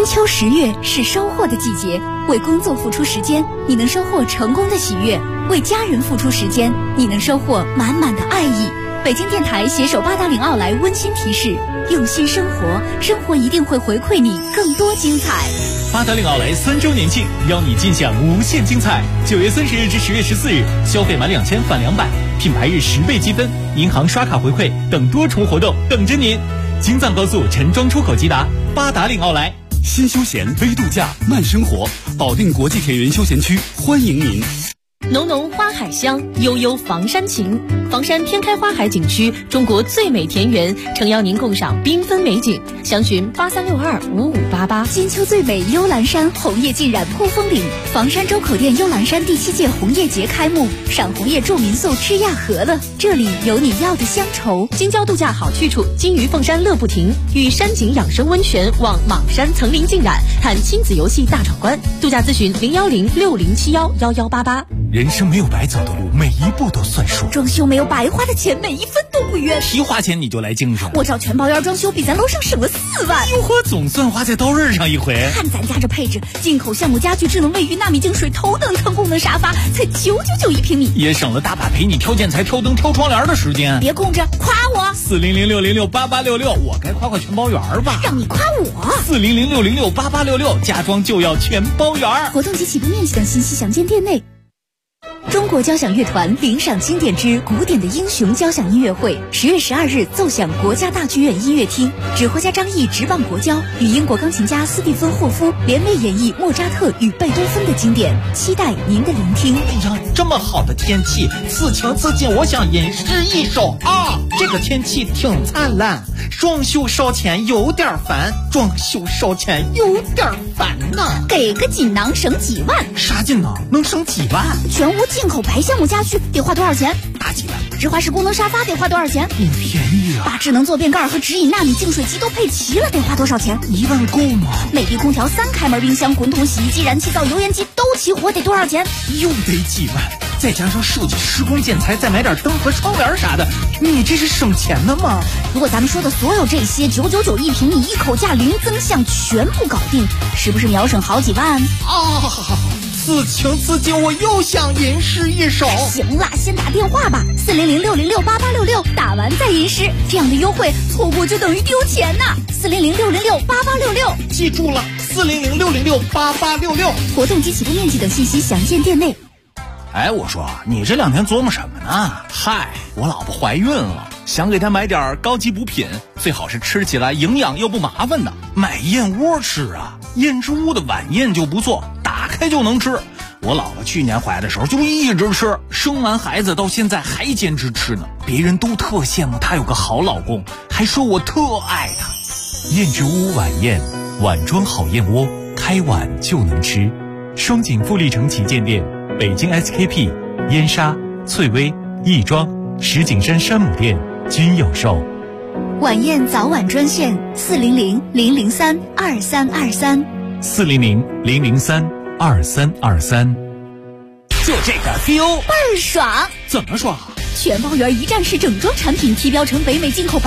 金秋10月是收获的季节，为工作付出时间，你能收获成功的喜悦；为家人付出时间，你能收获满满的爱意。北京电台携手八达岭奥莱温馨提示：用心生活，生活一定会回馈你更多精彩。 八达岭奥莱3周年庆，邀你尽享无限精彩。9月30日至10月14日，消费满2000返200，品牌日10倍积分，银行刷卡回馈等多重活动等着您。京藏高速陈庄出口即达，八达岭奥莱。 新休闲微度假慢生活，保定国际田园休闲区欢迎您。 浓浓花海香，悠悠房山情。房山天开花海景区，中国最美田园，诚邀您共赏缤纷美景。详询83625588。 金秋最美幽兰山，红叶浸染扑风岭。房山周口店幽兰山第7届红叶节开幕，赏红叶住民宿吃亚河了，这里有你要的乡愁。 京郊度假好去处，金鱼凤山乐不停，与山景养生温泉望莽山层林尽染，看亲子游戏大闯关。度假咨询01060711188。 人生没有白走的路，每一步都算数。 装修没有白花的钱，每一分都不冤。 提花钱你就来精神， 我找全包院装修，比咱楼上省了4万。 哟呵，总算花在刀刃上一回。 看咱家这配置，进口橡木家具、智能卫浴、纳米净水、头等舱功能沙发，才999一平米， 也省了大把陪你挑建材、挑灯、挑窗帘的时间。 别空着，夸我 40060688866，我该夸全包园吧？ 让你夸我 40060688866，家装就要全包园。 活动及起步面积等信息详见店内。中国交响乐团领赏经典之古典的英雄交响音乐会10月12日奏响国家大剧院音乐厅，指挥家张毅执棒国交，与英国钢琴家斯蒂芬霍夫联袂演绎莫扎特与贝多芬的经典，期待您的聆听。 哎呀，这么好的天气，此情此景，我想吟诗一首啊！这个天气挺灿烂，装修烧钱有点烦，装修烧钱有点烦呐。 给个锦囊省几万？ 啥锦囊能省几万？ 全屋进口白橡木家具得花多少钱？ 大几万。 直滑式功能沙发得花多少钱？ 挺便宜啊。 把智能坐便盖和直饮纳米净水机都配齐了，得花多少钱 ？1万够吗？ 美的空调、3开门冰箱、滚筒洗衣机、燃气灶、油烟机都齐活，得多少钱？ 又得几万。再加上设计、施工、建材，再买点灯和窗帘啥的，你这是省钱的吗？ 如果咱们说的所有这些999一平米，一口价零增项全部搞定，是不是秒省好几万？ 此情此景，我又想吟诗一首。 行了，先打电话吧，40060668866，打完再吟诗，这样的优惠错过就等于丢钱呐！40060668866， 记住了，40060668866。 活动及起步面积等信息详见店内。 哎，我说你这2天琢磨什么呢？ 嗨，我老婆怀孕了，想给她买点高级补品，最好是吃起来营养又不麻烦的。 买燕窝吃啊，燕之屋的晚宴就不错，打开就能吃。我老婆去年怀的时候就一直吃，生完孩子到现在还坚持吃呢。别人都特羡慕她有个好老公，还说我特爱她。 燕之屋晚宴，碗装好燕窝，开碗就能吃。双井富力城旗舰店，北京 SKP、燕莎、翠微、亦庄、石景山山姆店均有售。 晚宴早晚专线400-003-2323。 400-003-2323。 就这个 feel 倍儿爽！ 怎么爽？ 全包园一站式整装产品，提标成北美进口